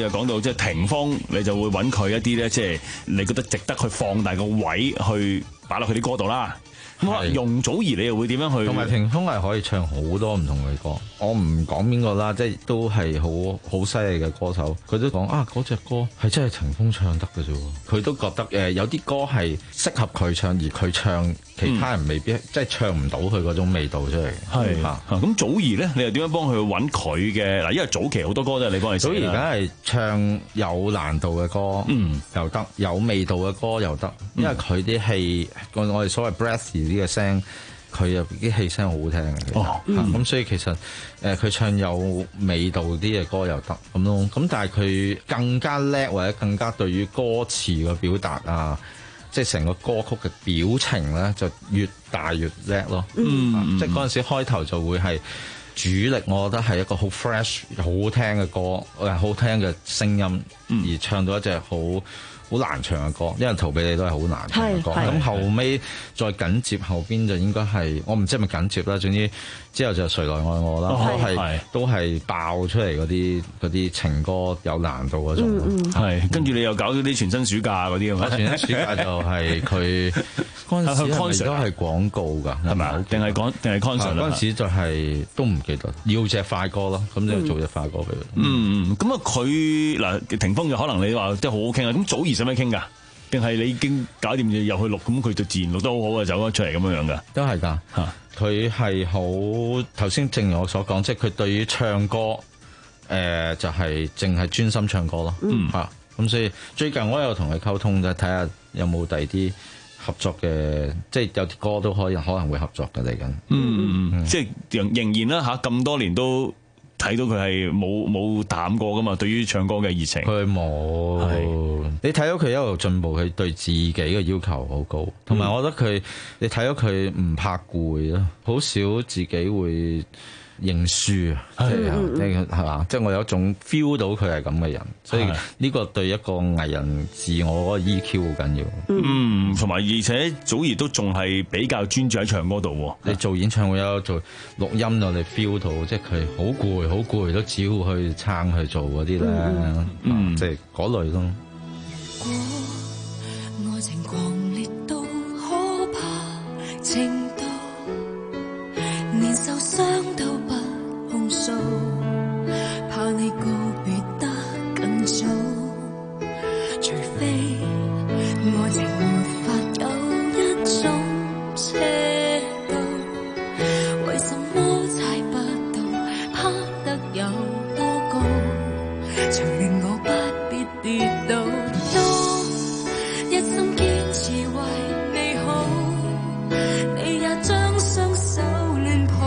就講到即係霆鋒，你就會揾佢一啲咧，即係你覺得值得去放大個位去擺落佢啲歌度啦。咁啊，容祖兒你又會點樣去？ 同埋霆鋒係可以唱好多唔同嘅歌，我唔講邊個啦，即係都係好好犀利嘅歌手。佢都講啊，嗰隻歌係真係霆鋒唱得嘅啫。佢都覺得誒有啲歌係適合佢唱，而佢唱其他人未必、嗯、即係唱唔到佢嗰種味道出嚟。 係嚇，咁祖兒咧，你又點樣幫佢揾佢嘅嗱？因為早期好多歌都係你幫佢寫啦。祖兒而家係唱有難度嘅歌，嗯，又得有味道嘅歌又得，因為佢啲戲我我哋所謂 breathy 呢個聲，佢又啲氣聲好好聽嘅。哦，咁、嗯、所以其實誒佢、呃、唱有味道啲嘅歌又得咁咯。咁但係佢更加叻或者更加對於歌詞嘅表達啊，即係成個歌曲嘅表情咧，就越大越叻咯。嗯，啊、即係嗰陣時開頭就會係主力，我覺得係一個好 fresh 好好聽嘅歌，誒好聽嘅聲音，嗯、而唱到一隻好好難唱嘅歌，因為逃避你都係好難唱嘅歌。咁後尾再緊接後邊就應該係我唔知係咪緊接啦，總之之後就誰來愛我啦，哦、都係都係爆出嚟嗰啲嗰啲情歌有難度嗰種。係、嗯，跟住你又搞咗啲全新暑假嗰啲啊嘛？全新暑假就係佢嗰陣時係咪都係廣告㗎？係咪啊？定係講定係 concert 嗰陣時就係都唔記得，要隻快歌咯，咁就做隻快歌俾佢。嗯嗯，咁啊佢嗱霆鋒就可能你話即係好好傾啊，咁祖兒使咩傾㗎？定係你已經搞掂嘢入去錄，咁佢就自然錄得好好啊，走咗出嚟咁樣樣㗎？都係㗎嚇。佢係好頭先，正如我所講，即係佢對於唱歌誒、呃、就係淨係專心唱歌咯。嗯嚇，咁所以最近我有同佢溝通，就睇下有冇第二啲合作嘅，即係有啲歌都可以可能會合作嘅嚟緊。嗯嗯嗯，即係仍仍然啦嚇，咁多年都睇到佢係冇冇淡過噶嘛，對於唱歌嘅熱情。佢冇，你睇到佢一路進步，佢對自己嘅要求好高，同埋我覺得佢，你睇到佢唔怕攰咯，好少自己會認輸啊，即係係嘛，即係我有一種 feel 到佢係咁嘅人，所以呢個對一個藝人自我嗰個 E Q 好緊要。嗯，同埋而且祖兒都仲係比較專注喺唱歌度。你做演唱會有做錄音，我哋 feel 到，即係佢好攰好攰都只要去撐去做嗰啲咧，嗯，即係嗰類咯。 如果愛情狂烈到可怕程度，連受傷都不控訴，怕你告別得更早，除非愛情沒法有一種斜度，為什麼猜不到攀得有多高，曾令我不必跌倒，當一心堅持為你好，你也將雙手亂抱，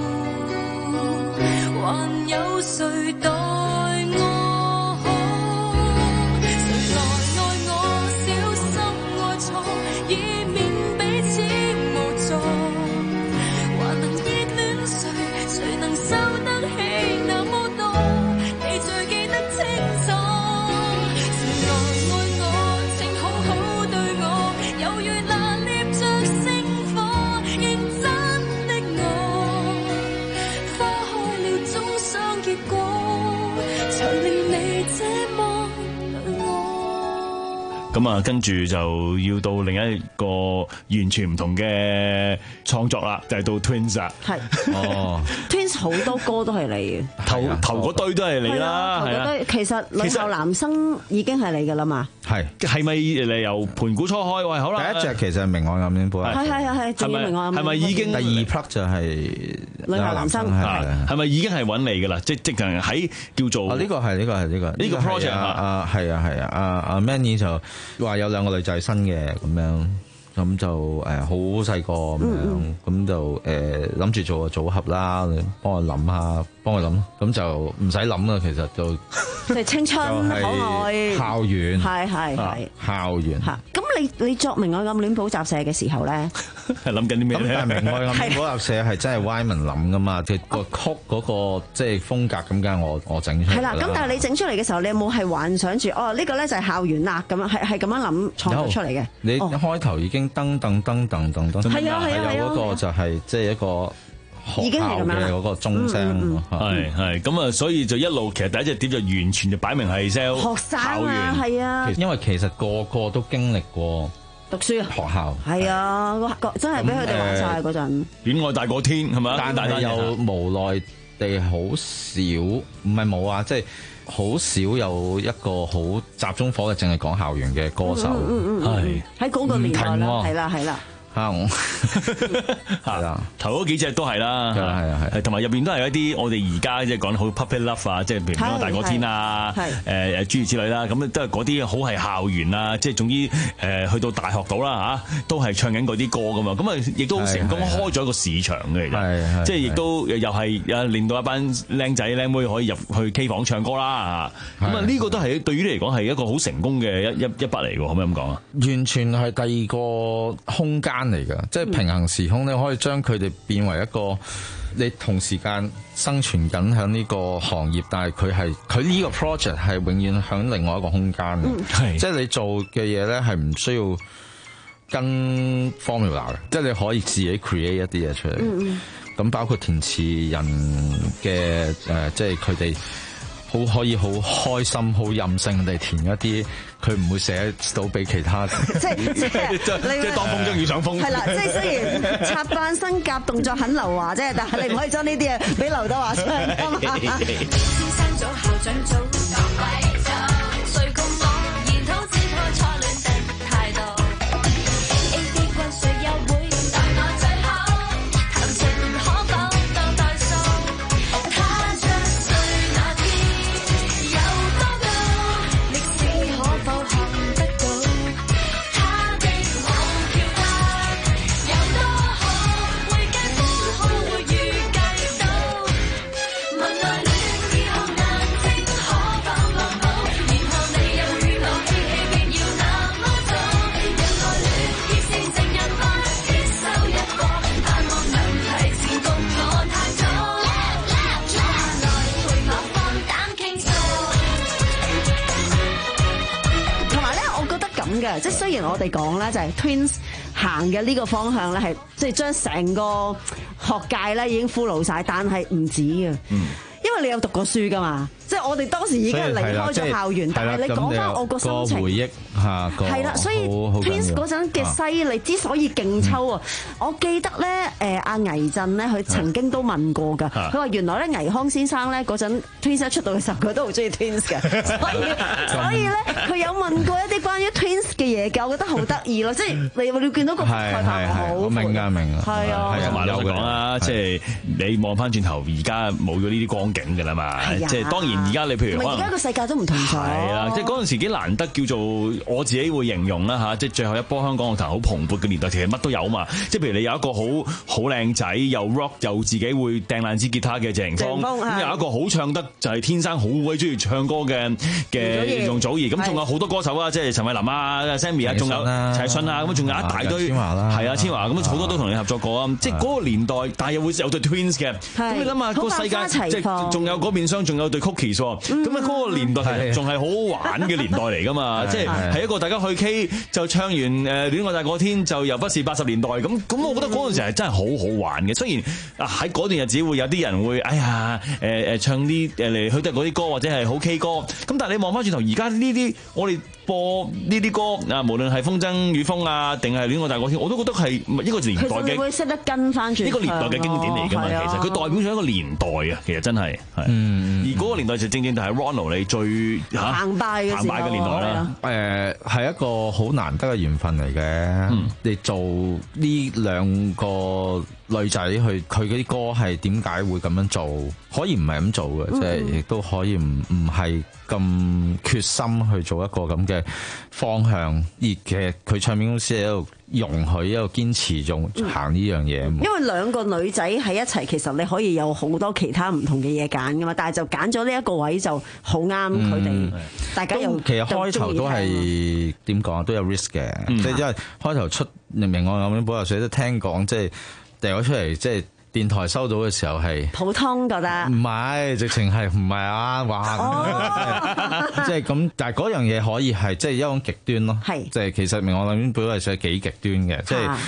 還有誰待我好？誰來愛我，小心愛錯，以免彼此無助。還能熱戀誰？誰能受得起那麼多？你最記得清楚。誰來愛我，請好好對我，猶如那捏着星火，認真的我，花開了總想結果，才令你這麼對我。 咁啊，跟住就要到另一個完全唔同嘅創作啦，就係到 Twins 啊。係哦 ，Twins 好多歌都係你嘅， 頭頭嗰堆都係你啦，係啊。 其實女校男生已經係你噶啦嘛。係係咪你由盤古初開？喂，好啦， 第一隻其實係明愛暗戀寶， 係係係係，仲要明愛暗戀。 係咪已經第二 plug 就係女校男生？ 係係咪已經係揾你噶啦？即即係喺叫做呢個係呢個係呢個呢個 project 啊啊係啊係啊啊啊 Manny 就話有兩個女仔新嘅咁樣。咁就誒好細個咁樣，咁就誒諗住做個組合啦，你幫我諗下，幫我諗，咁就唔使諗啦，其實就即係青春可愛校園， 係係係校園。嚇， 咁你你作明愛暗戀補習社嘅時候咧， 係諗緊啲咩咧？ 但係明愛暗戀補習社係真係 Wyman 諗噶嘛？即係個曲嗰個即係風格咁，梗係我我整出嚟。係啦， 咁但係你整出嚟嘅時候，你有冇係幻想住哦呢個咧就係校園啦咁樣？係係咁樣諗創作出嚟嘅。 你一開頭已經噔噔噔噔噔噔，係啊係啊係啊，嗰個就係即係一個學校嘅嗰個鐘聲， 係係咁啊，所以就一路其實第一隻碟就完全就擺明係 sell 學生啊，係啊， 因為其實個個都經歷過讀書啊， 學校係啊，個真係俾佢哋玩晒嗰陣。 戀愛大過天係咪？ 但係又無奈地好少，唔係冇啊，即係好少有一個好集中火力淨係講校園嘅歌手， 係喺嗰個年代啦，係啦係啦。 係啦，頭嗰幾隻都係啦，係啊係，同埋入邊都係一啲我哋而家即係講好 puppy love 啊，即係譬如戀愛大過天啊，誒誒諸如此類啦，咁都係嗰啲好係校園啊，即係總之誒去到大學度啦嚇，都係唱緊嗰啲歌噶嘛，咁啊亦都好成功開咗一個市場嘅，其實，即係亦都又係啊令到一班靚仔靚妹可以入去 K 房唱歌啦嚇，咁啊呢個都係對於你嚟講係一個好成功嘅一一一筆嚟㗎，可唔可以咁講啊？ 完全係第二個空間嚟㗎，即係平行時空，你可以將佢哋變為一個你同時間生存緊喺呢個行業，但係佢係佢呢個 project 係永遠喺另外一個空間嘅，嗯、即係你做嘅嘢咧係唔需要跟 formula 嘅，即係你可以自己 create 一啲嘢出嚟。咁、嗯、包括填詞人嘅誒、呃，即係佢哋。好可以好開心、好任性地填一啲佢唔會寫到俾其他， 即係即係即係當風箏遇上風。 係啦，即係雖然插班生夾動作很劉華啫，但係你唔可以將呢啲嘢俾劉德華唱㗎嘛。先生早校長早各位早，誰共我研討展開初戀的態度 ？A B 君誰又會待我最好？談情可否當代數？他着誰那天？即係雖然我哋講咧，就係 Twins 行嘅呢個方向咧，係即係將成個學界咧已經俘虜晒，但係唔止嘅，嗯、因為你有讀過書噶嘛。即係我哋當時已經離開咗校園，但係你講翻我個心情， 回憶嚇個係啦，所以 Twins 嗰陣嘅犀利之所以勁抽啊，我記得咧誒阿倪震咧，佢曾經都問過㗎，佢話原來咧倪匡先生咧嗰陣 Twins 一出道嘅時候，佢都好中意 Twins 嘅，所以所以咧佢有問過一啲關於 Twins 嘅嘢嘅，我覺得好得意咯，即係你你見到個台盤好， 我明㗎明㗎， 係啊， 同埋老實講啦，即係你望翻轉頭，而家冇咗呢啲光景㗎啦嘛，即係當然。而家你譬如而家個世界都唔同咗， 係啊，即係嗰陣時幾難得叫做我自己會形容啦嚇，即係最後一波香港樂壇好蓬勃嘅年代，其實乜都有嘛。即係譬如你有一個好好靚仔又 rock 又自己會掟爛支吉他嘅謝霆鋒，咁有一個好唱得就係天生好鬼中意唱歌嘅嘅容祖兒，咁仲有好多歌手啊，即係陳慧琳啊、Sammy 啊，仲有陳奕迅啊，咁仲有一大堆，係啊，千嬅咁好多都同你合作過啊。即係嗰個年代，但係又會有對 Twins 嘅，咁你諗下個世界即係仲有嗰邊廂仲有對 Cookies 喎，咁啊嗰個年代係仲係好好玩嘅年代嚟㗎嘛，即係係一個大家去 K 就唱完誒戀愛大過天就又不是八十年代咁，咁我覺得嗰陣時係真係好好玩嘅。雖然啊喺嗰段日子會有啲人會哎呀誒誒唱啲誒嚟去得嗰啲歌或者係好 K 歌，咁但係你望翻轉頭而家呢啲我哋播呢啲歌啊，無論係風箏與風啊定係戀愛大過天，我都覺得係一個年代嘅。 其實你會識得跟翻住呢個年代嘅經典嚟㗎嘛，其實佢代表咗一個年代啊，其實真係係。而嗰個年代就正正就係 Ronald 你最澎湃嘅時候， 嘅年代啦。 誒係一個好難得嘅緣分嚟嘅。嗯、你做呢兩個女仔去，佢嗰啲歌係點解會咁樣做？可以唔係咁做嘅，即係亦都可以唔唔係咁決心去做一個咁嘅方向。而其實佢唱片公司喺度容許一個堅持仲行呢樣嘢。 因為兩個女仔喺一齊，其實你可以有好多其他唔同嘅嘢揀噶嘛，但係就揀咗呢一個位就好啱佢哋。嗯、大家又其實開頭都係點講啊，都有 risk 嘅，即係、嗯、因為開頭出明明我咁樣保留水都聽講，即係掉咗出嚟，即係。電台收到嘅時候係普通覺得， 唔係直情係唔係啊？哇！即係咁，但係嗰樣嘢可以係即係一種極端咯。係即係其實明我諗本來係幾極端嘅，即係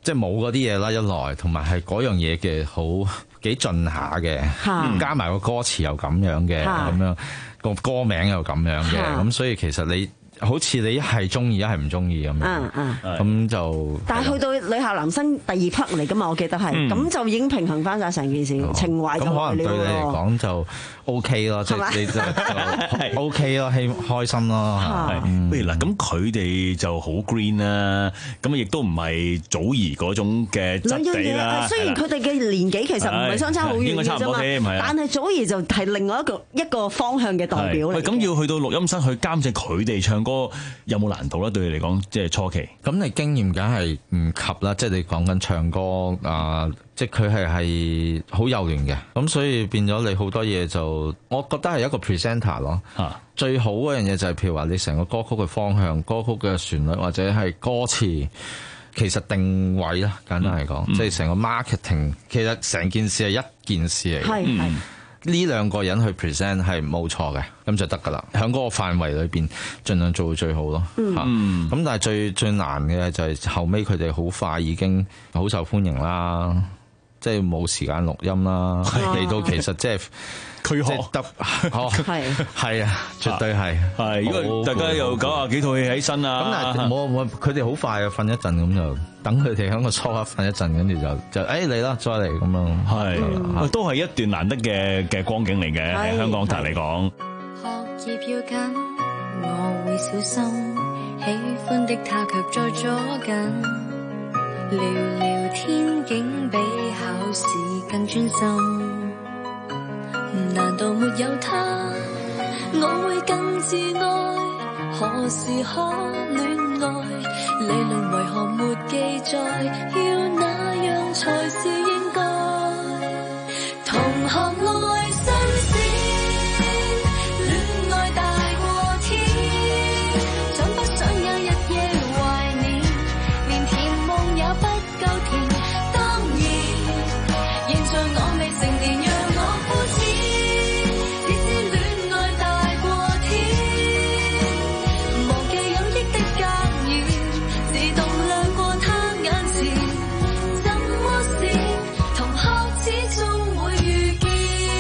即係冇嗰啲嘢啦，一來同埋係嗰樣嘢嘅好幾盡下嘅， 嗯加埋個歌詞又咁樣嘅，咁嗯樣個歌名又咁樣嘅，咁、 嗯、 所以其實你好似你一係中意一係唔中意咁樣，咁、 嗯嗯、 就但係去到女校男生第二 part 嚟噶嘛，我記得係，咁、嗯、就已經平衡翻晒成件事，哦、情懷就咁可能對你嚟講就 O K 咯，即係你就 O K 咯，希開心咯。 係，不如嗱，咁佢哋就好 green 啦，咁亦都唔係祖兒嗰種嘅質地啦。 雖然佢哋嘅年紀其實唔係相差好遠嘅啫嘛，但係祖兒就係另外一個一個方向嘅代表嚟。 咁要去到錄音室去監製佢哋唱歌，有冇難度咧？對你嚟講，即係初期。 咁你經驗梗係唔及啦，即係你講緊唱歌啊。即係佢係係好幼嫩嘅，咁所以變咗你好多嘢就，我覺得係一個 presenter 咯。啊、最好嗰樣嘢就係譬如話你成個歌曲嘅方向、歌曲嘅旋律或者係歌詞，其實定位啦，簡單嚟講，嗯、即係成個 marketing，其實成件事係一件事嚟嘅。係呢兩個人去 present 係冇錯嘅，咁就得㗎啦。喺嗰個範圍裏邊，盡量做到最好咯。嚇、嗯，咁、啊、但係最最難嘅就係後尾佢哋好快已經好受歡迎啦。即係冇時間錄音啦，嚟到其實即係佢學得，係係啊，絕對係係，因為大家有九啊幾套戲喺身啊。 咁但係冇冇，佢哋好快啊，瞓一陣咁就等佢哋喺個初刻瞓一陣，跟住就就誒嚟啦，再嚟咁樣。係、嗯，都係一段難得嘅嘅光景嚟嘅，喺香港壇嚟講。 學業要緊，我會小心，喜歡的他卻在左近。聊聊天竟比考試更專心，難道沒有他，我會更自愛？何時可戀愛？理論為何沒記載？要那樣才是應該？同學愛新鮮，戀愛大過天，怎不想有日夜懷念，連甜夢也不夠甜。當然，現在我未成年，讓我膚淺，只知戀愛大過天，忘記有益的格言，自動亮過他眼前。怎麼是同學始終會遇見？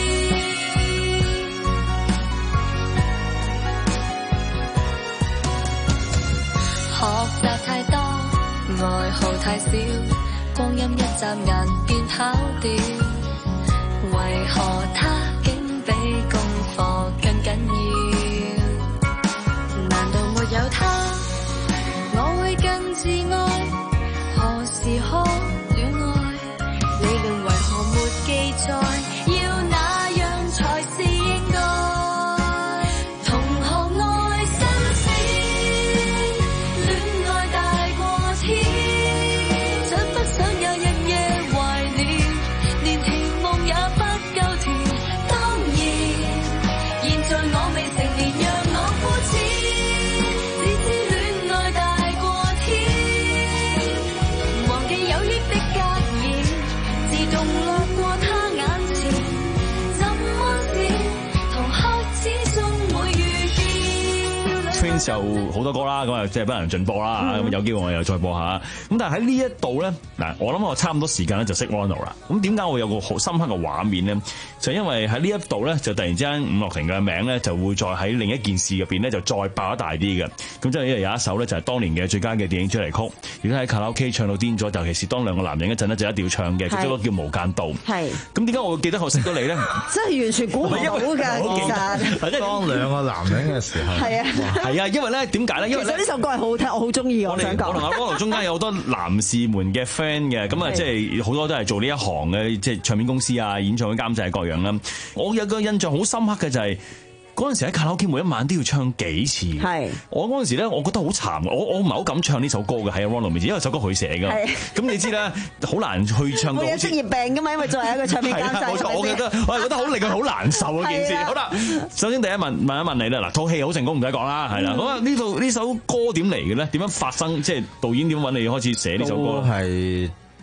學習太多，愛好太少，光陰一眨眼便跑掉。為何他竟比功課更緊要？難道沒有他，我會更自愛？何時可戀愛？理論為何沒記載？要那樣才是應該？同學愛新鮮，戀愛大過天，怎不想有日夜懷念，連甜夢也不夠甜。當然，現在我未成年，讓我膚淺，只知戀愛大過天，忘記有益的格言，自動掠過他眼前。怎麼是同學始終會遇見 ？Twins 有好多歌啦，咁啊即係不能盡播啦，咁、嗯、有機會我又再播下。咁但係喺呢一度咧，嗱我諗我差唔多時間咧就識 Ronald 啦。咁點解我有個好深刻嘅畫面咧？就因為喺呢一度咧，就突然之間伍樂廷嘅名咧就會再喺另一件事入邊咧就再爆得大啲嘅。咁即係因為有一首咧就係當年嘅最佳嘅電影主題曲，亦都喺卡拉 OK 唱到癲咗，尤其是當兩個男人一陣咧就一定要唱嘅，其中一個叫無間道。係。咁點解我會記得我識到你咧？ 真係完全估唔到㗎，其實。 當兩個男人嘅時候。係啊。 係啊，因為咧點解咧？因為其實呢首歌係好好聽，我好中意。我想講。 我同阿 Ronald 中間有好多男士們嘅 friend 嘅，咁啊即係好多都係做呢一行嘅，即係唱片公司啊、演唱會監製各樣啦。我有個印象好深刻嘅就係、是。嗰陣時喺卡拉 OK 每一晚都要唱幾次，係我嗰陣時咧，我覺得好慘，我我唔係好敢唱呢首歌嘅，喺 Ronald 面前，因為首歌佢寫㗎，咁你知啦，好難去唱到好似。會有職業病㗎嘛，因為作為一個唱片監製，冇錯，我覺得我係覺得好令佢好難受嗰件事。好啦，首先第一問問一問你啦，嗱套戲好成功唔使講啦，係啦，咁啊呢套呢首歌點嚟嘅咧？點樣發生？即係導演點揾你開始寫呢首歌？ 係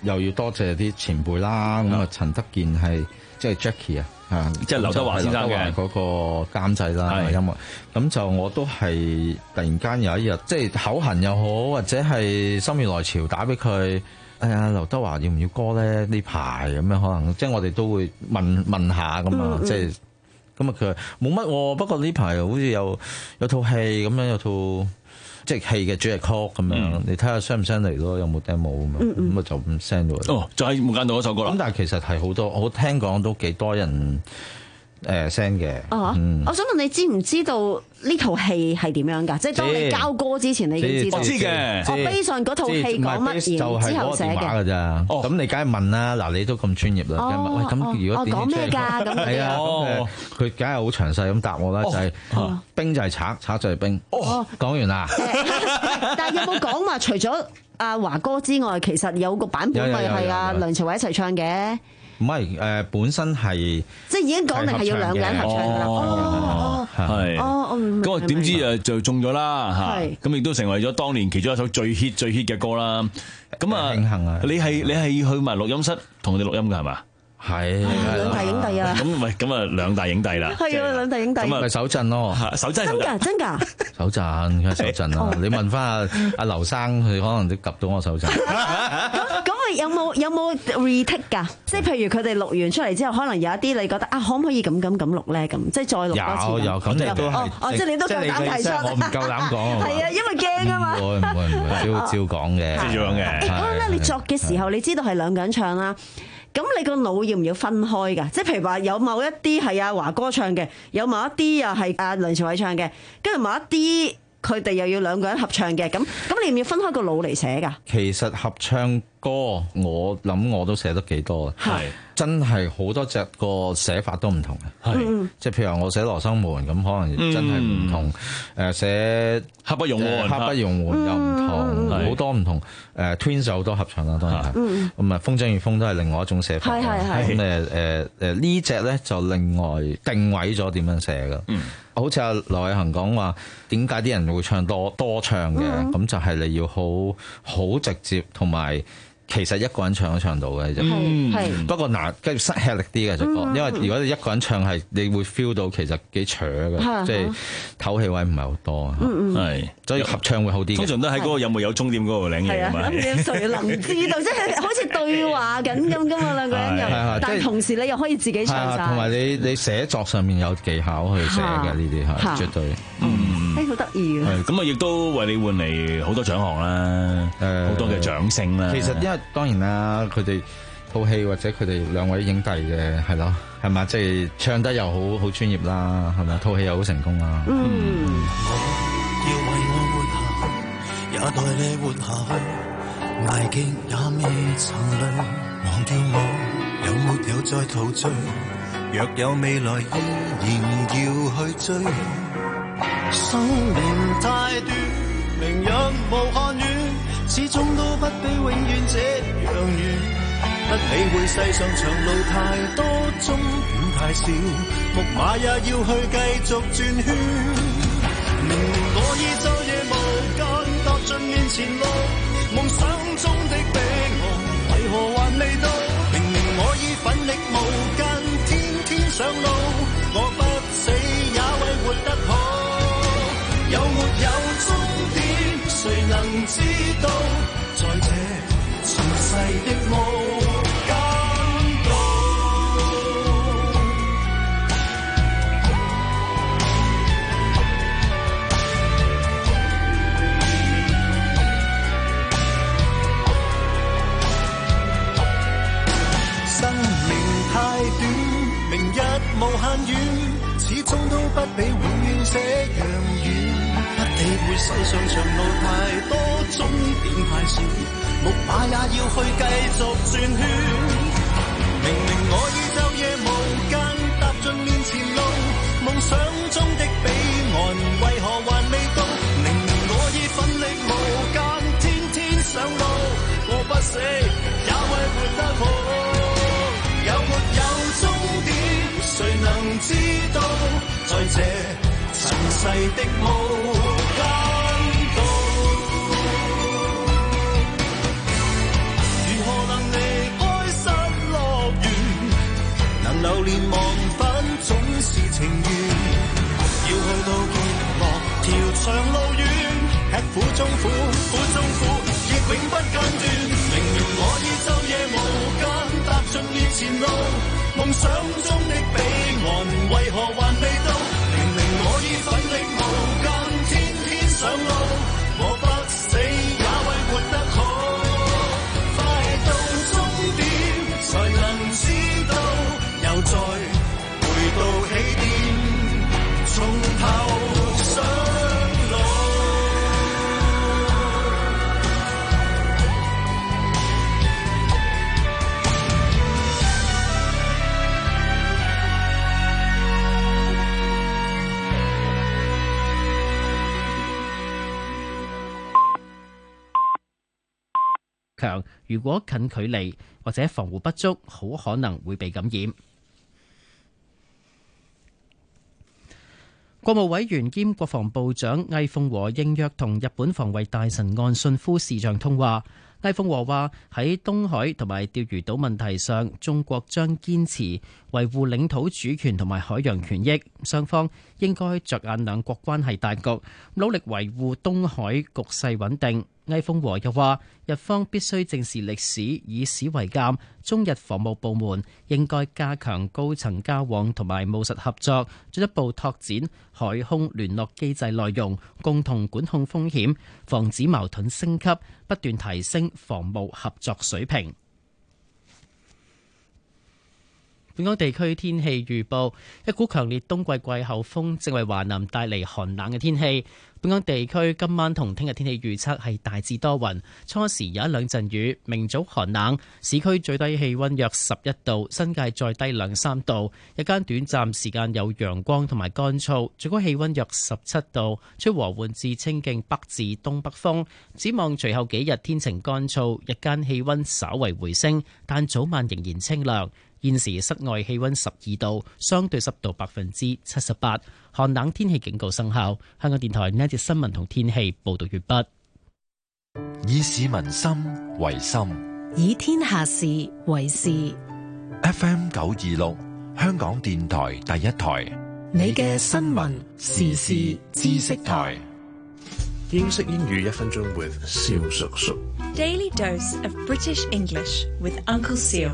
又要多謝啲前輩啦。咁啊，陳德健係即係 Jackie 啊。啊， 即係劉德華先生嘅嗰個監製啦，音樂。咁就我都係突然間有一日，即係口痕又好，或者係心血來潮打俾佢。哎呀，劉德華要唔要歌咧？呢排咁樣可能，即係我哋都會問問下咁啊，即係咁啊。佢話冇乜喎，不過呢排好似有有套戲咁樣，有套即係戲嘅主題曲咁樣，嗯、你睇下 send 唔 send 嚟咯？有冇 demo 咁樣？咁啊、嗯、就唔 send 咗。 哦，就喺無間道嗰首歌啦。 咁但係其實係好多，我聽講都幾多人誒 send 嘅。 哦，嗯、我想問你知唔知道呢套戲係點樣㗎？即係當你交歌之前，你已經知道。 我知嘅。 我 base on 嗰套戲講乜嘢之後寫嘅咋？哦，咁你梗係問啦。嗱，你都咁專業啦。 哦， 喂，咁如果講咩㗎？咁係啊，佢梗係好詳細咁答我啦，就係冰就係橙，橙就係冰。哦，講完啦。 但係有冇講話除咗阿華哥之外，其實有個版本咪係阿梁朝偉一齊唱嘅？ 唔係誒，本身係即係已經講定係要兩個人合唱㗎啦。哦， 係。 哦，我唔咁我點知誒就中咗啦嚇？咁亦都成為咗當年其中一首最 hit 最 hit 嘅歌啦。咁啊，慶幸啊！你係你係去埋錄音室同佢哋錄音㗎係嘛？ 係兩大影帝啊！ 咁唔係咁啊，兩大影帝啦。 係啊，兩大影帝。 咁咪手震咯， 手震。 真㗎，真㗎。 手震，梗係手震啦！你問翻阿阿劉生，佢可能都及到我手震。 咁咁有冇有冇 retake 㗎？即係譬如佢哋錄完出嚟之後，可能有一啲你覺得啊，可唔可以咁咁咁錄咧？咁即係再錄多次。 有有，咁你都係。 哦，即係你都夠膽提出。 我唔夠膽講。 係啊，因為驚啊嘛。 唔會唔會唔會，照照講嘅。 照樣嘅。 誒，咁咧，你作嘅時候，你知道係兩個人唱啦。咁你個腦要唔要分開㗎？即係譬如話有某一啲係阿華哥唱嘅，有某一啲又係阿梁朝偉唱嘅，跟住某一啲佢哋又要兩個人合唱嘅，咁咁你要唔要分開個腦嚟寫㗎？ 其實合唱歌我諗我都寫得幾多啦，係真係好多隻個寫法都唔同嘅，係即係譬如話我寫羅生門咁，可能真係唔同，誒寫刻不容緩， 刻不容緩又唔同，好多唔同，誒 Twins 有好多合唱啦，當然係，咁啊風箏與風都係另外一種寫法， 係係係， 咁誒誒誒呢隻咧就另外定位咗點樣寫㗎，好似阿劉偉恒講話，點解啲人會唱多多唱嘅，咁就係你要好好直接同埋。其實一個人唱都唱到嘅啫，嗯、不過嗱，跟住吃力啲嘅隻歌，因為如果你一個人唱係，你會 feel 到其實幾扯嘅，嗯、即係唞氣位唔係好多啊，係、嗯，所以合唱會好啲。 通常都喺嗰個有冇有終點嗰度領嘢㗎嘛。 咁誰能知道？即係好似對話緊咁㗎嘛，兩個人又，但係同時你又可以自己唱晒。 同埋你你寫作上面有技巧去寫嘅呢啲係絕對。 嗯，誒好得意嘅。 咁啊，亦都為你換嚟好多獎項啦，誒好多嘅掌聲啦。 其實因為當然啦，佢哋套戲或者佢哋兩位影帝嘅係咯，係嘛，即係唱得又好好專業啦，係咪？套戲又好成功啦。嗯， 我要為我活下，也待你活下去，捱極也未曾累，忘掉我有沒有再陶醉？若有未來依然要去追，生命太短，明日無限遠，始終都不比永遠這樣遠。不理會世上長路太多，終點太少，木馬也要去繼續轉圈。明明我已晝夜無間踏盡面前路，夢想中的彼岸為何還未到？明明我已奮力無間，天天上路，我不死也為活得好。有沒有終點，誰能知道？在這塵世的無間道，生命太短，明日無限遠，始終都不比永遠這樣遠。不理會世上長路太多，終點太少，木馬也要去繼續轉圈。明明我已晝夜無間踏盡面前路，夢想中的彼岸為何還未到？明明我已奮力無間，天天上路，我不死也為活得好。有沒有終點，誰能知道？在這塵世的無間道，如何能令前路，夢想中的彼岸為何還未到？明明我已奮力無間，天天上路，我不死也為活得好。快到終點才能知道，又再回到起點，從頭上路。 強，如果近距離或者防護不足，好可能會被感染。國務委員兼國防部長魏鳳和應約同日本防衛大臣岸信夫視像通話。魏鳳和話喺東海同埋釣魚島問題上，中國將堅持維護領土主權同埋海洋權益，雙方應該着眼兩國關係大局，努力維護東海局勢穩定。魏鳳和又話，日方必須正視歷史，以史為鑑，中日防務部門應該加強高層交往同埋務實合作，進一步拓展海空聯絡機制內容，共同管控風險，防止矛盾升級，不斷提升防務合作水平。本港地區天氣預報，一股強烈冬季季候風正為華南帶嚟寒冷嘅天氣。本港地區今晚同聽日天氣預測係大致多雲，初時有一兩陣雨，明早寒冷，市區最低氣溫約十一度，新界再低兩三度。日間短暫時間有陽光同埋乾燥，最高氣溫約十七度，吹和緩至清勁北至東北風。展望隨後幾日天晴乾燥，日間氣溫稍為回升，但早晚仍然清涼。現時室外氣溫十二度，相對濕度百分之七十八，寒冷天氣警告生效。香港電台呢一節新聞同天氣報道完畢。 以市民心為心， 以天下事為事。 F M 九二六，香港電台第一台， 你嘅新聞時事知識台。 英式英語一分鐘 with 蕭叔叔。 Daily dose of British English with Uncle Seal。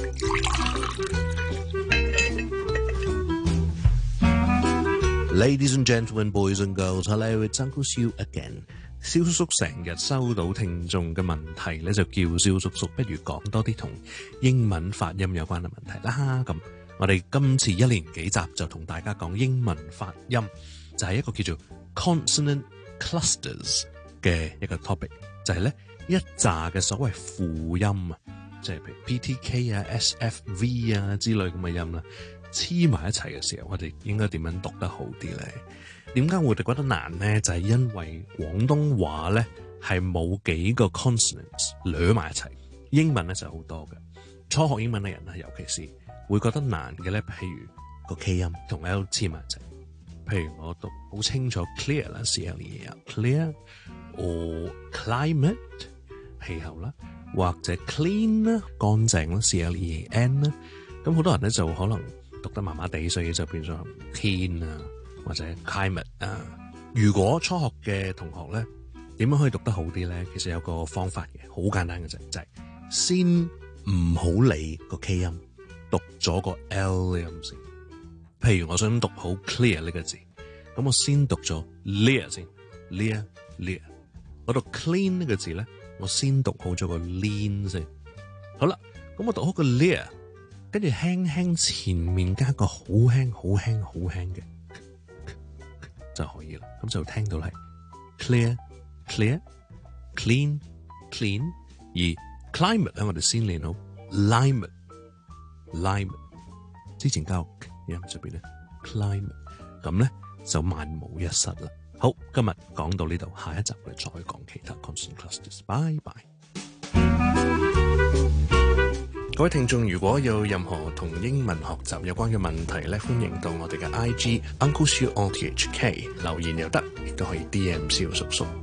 Ladies and gentlemen, boys and girls, hello, it's Uncle Seal again。蕭叔叔成日收到聽眾嘅問題咧，就叫蕭叔叔不如講多啲同英文發音有關嘅問題啦。咁我哋今次一連幾集就同大家講英文發音，就係一個叫做 consonant clusters 嘅一個 topic， 就係咧一紮嘅所謂輔音啊，即係譬如 P T K 啊、S F V 啊之類咁嘅音啦，黐埋一齊嘅時候，我哋應該點樣讀得好啲咧？點解我哋覺得難咧？就係因為廣東話咧係冇幾個 consonants 攣埋一齊，英文咧就好多嘅。初學英文嘅人啊，尤其是會覺得難嘅咧，譬如個 K 音同 L 黐埋一齊。譬如我讀好清楚 clear 啦 ，C L E A clear， or climate 氣候啦，或者 clean 啦乾淨啦 ，C L E A N 啦。咁好多人咧就可能讀得麻麻地，所以就變咗天啊或者 climate 啊。如果初學嘅同學咧，點樣可以讀得好啲咧？其實有個方法嘅，好簡單嘅啫，就係先唔好理個 K 音，讀咗個 L 音先。譬如我想讀好 clear 呢個字，咁我先讀咗 clear 先 clear clear。我讀 clean 呢個字咧，我先讀好咗個 lean 先。好啦，咁我讀好個 clear， 跟住輕輕前面加個好輕好輕好輕嘅就可以啦。咁就聽到係 clear clear clean clean。而 climate 咧，我哋先練好 climate climate， 之前教音上邊咧 climate， 咁咧就萬無一失啦。好，今日講到呢度，下一集我哋再講其他 consonant clusters。拜拜。各位聽眾，如果有任何同英文學習有關嘅問題咧，歡迎到我哋嘅 I G Uncle Siu O T H K 留言又得，亦都可以 D M 蕭叔叔。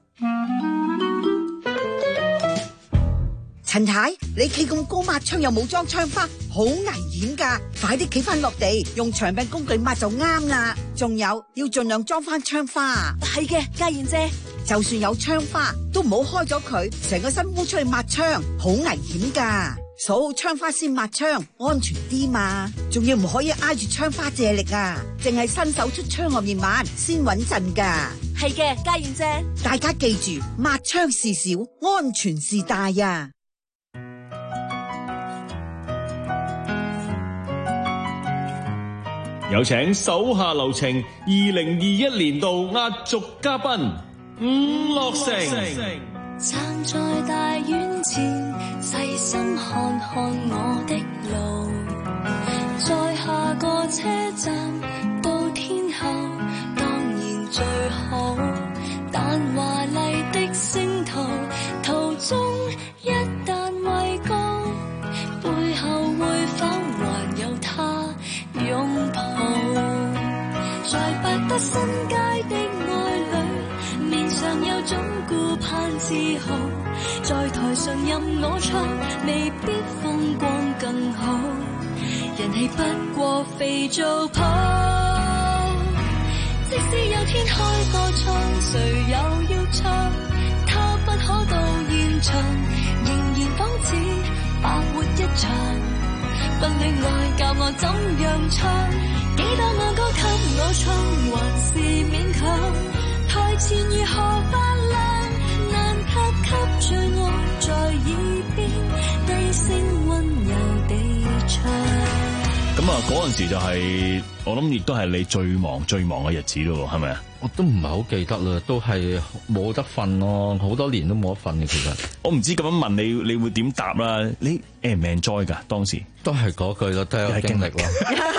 陳太，你企咁高抹窗又冇裝窗花，好危險噶！快啲企翻落地，用長柄工具抹就啱啦。仲有要盡量裝翻窗花。係嘅，嘉燕姐，就算有窗花，都唔好開咗佢，成個身烏出去抹窗，好危險噶。 數窗花先抹窗，安全啲嘛。仲要唔可以挨住窗花借力啊，淨係伸手出窗外面抹先穩陣噶。 係嘅，家燕姐， 大家記住，抹窗事小，安全事大呀。 有請手下留情二零二一年度壓軸嘉賓伍樂城。 站在大院前，細心看看我的路，在下個車站到天后當然最好，但華麗的星途途中一旦畏高，背後會否還有他擁抱？在百德新街的愛侶，面上有種顧盼自豪，在台上任我唱，未必風光更好，人氣不過肥皂泡。即使有天開個唱，誰又要唱？他不可到現場，仍然仿似白活一場。不戀愛教我怎樣唱，幾多愛歌給我唱，還是勉強。台前如何發亮，難拍給最愛在耳邊低聲溫柔地唱。 咁啊，嗰陣時就係、是、我諗，亦都係你最忙最忙嘅日子咯，係咪啊？ 我都唔係好記得啦，都係冇得瞓咯，好多年都冇得瞓嘅。其實我唔知咁樣問你，你會點答啦？你 enjoy 唔 enjoy 㗎？當時都係嗰句咯，都係一個經歷咯。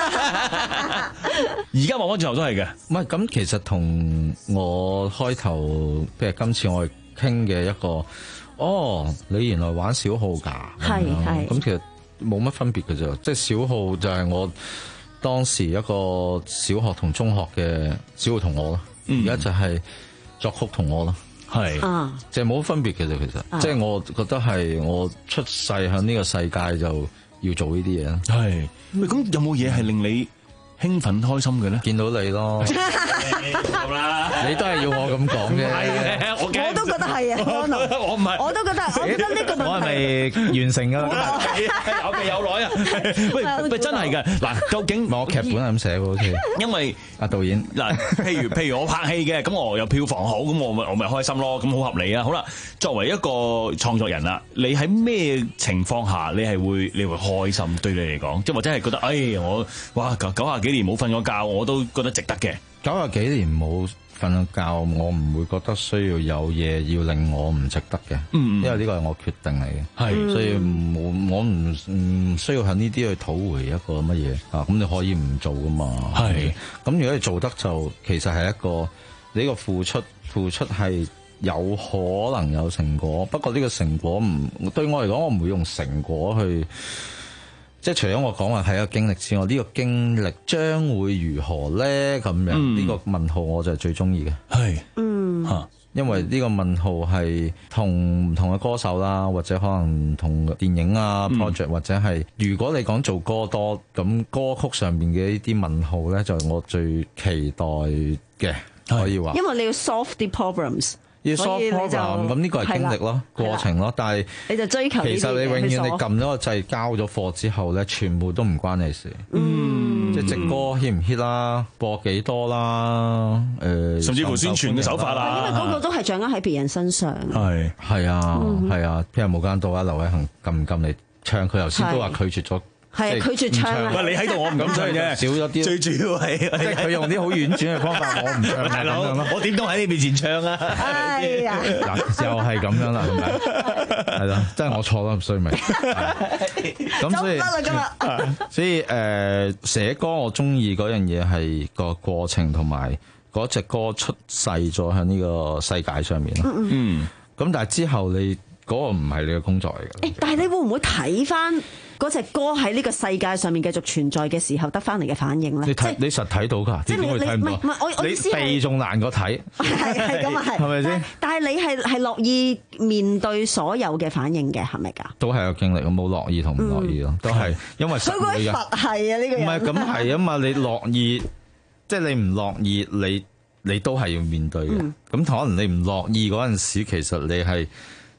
而家望翻轉頭都係嘅。 唔係咁，其實同我開頭，譬如今次我哋傾嘅一個，哦，你原來玩小號㗎， 係係。 咁其實冇乜分別嘅啫，即係小號就係我當時一個小學同中學嘅小號同我咯，而家、嗯、就係作曲同我咯，係，啊、就係冇分別嘅啫。其實，啊、即係我覺得係我出世喺呢個世界就要做呢啲嘢啦。係， 咁有冇嘢係令你興奮開心嘅咧？ 見到你咯， 好啦， 你都係要我咁講嘅， 我我都覺得係啊， 我唔係， 我都覺得，我覺得呢個問題我係咪完成㗎啦？ 有備有來啊！喂喂，真係嘅嗱，究竟我劇本係咁寫喎，好似因為阿導演嗱，譬如譬如我拍戲嘅，咁我有票房好，咁我咪我咪開心咯，咁好合理啊！好啦，作為一個創作人啦，你喺咩情況下你係會你會開心？對你嚟講，即係或者係覺得，哎，我哇九九廿幾年冇瞓過覺，我都覺得值得嘅。 九廿幾年冇瞓過覺，我唔會覺得需要有嘢要令我唔值得嘅。嗯，因為呢個係我決定嚟嘅，係，所以冇我唔唔需要喺呢啲去討回一個乜嘢啊。咁你可以唔做噶嘛？係。咁如果你做得就其實係一個你呢個付出付出係有可能有成果，不過呢個成果唔對我嚟講，我唔會用成果去。即係除咗我講話係一個經歷之外，呢、這個經歷將會如何咧？咁樣呢、嗯、個問號我就係最中意嘅。係，嗯嚇，因為呢個問號係同唔同嘅歌手啦，或者可能唔同電影啊 project，、嗯、或者係如果你講做歌多，咁歌曲上面嘅呢啲問號咧，就係我最期待嘅，可以話。 因為你要 solve 啲 problems。 要 solve problem，咁呢個係經歷咯，過程咯，但係你就追求。 其實你永遠你撳咗個掣，交咗貨之後咧，全部都唔關你事。嗯，即係隻歌 hit 唔 hit 啦，播幾多啦，誒， 甚至乎宣傳嘅手法啦。 因為嗰個都係掌握喺別人身上。 係係啊係啊，譬如無間道啊，劉偉恒撳唔撳你唱？佢頭先都話拒絕咗。 係拒絕唱啊！ 喂，你喺度我唔敢唱啫， 少咗啲。最主要係即係佢用啲好婉轉嘅方法，我唔唱。 大佬，我點都喺你面前唱啊！ 係啊， 嗱，又係咁樣啦，係咪？係啦，真係我錯啦，唔衰咪。咁所以，所以誒寫歌我中意嗰樣嘢係個過程同埋嗰隻歌出世咗喺呢個世界上面咯。嗯，咁但係之後你嗰個唔係你嘅工作嚟嘅。 誒，但係你會唔會睇翻？嗰隻歌喺呢個世界上面繼續存在嘅時候得翻嚟嘅反應咧， 你睇你實睇到㗎，點會睇唔到？ 唔係我我意思係你避仲難過睇， 係係咁啊係， 係咪先？ 但係你係係樂意面對所有嘅反應嘅，係咪㗎？ 都係個經歷，我冇樂意同唔樂意咯，都係因為實會嘅。 佛係啊呢個人， 唔係咁係啊嘛，你樂意即係你唔樂意，你你都係要面對嘅。咁可能你唔樂意嗰陣時，其實你係。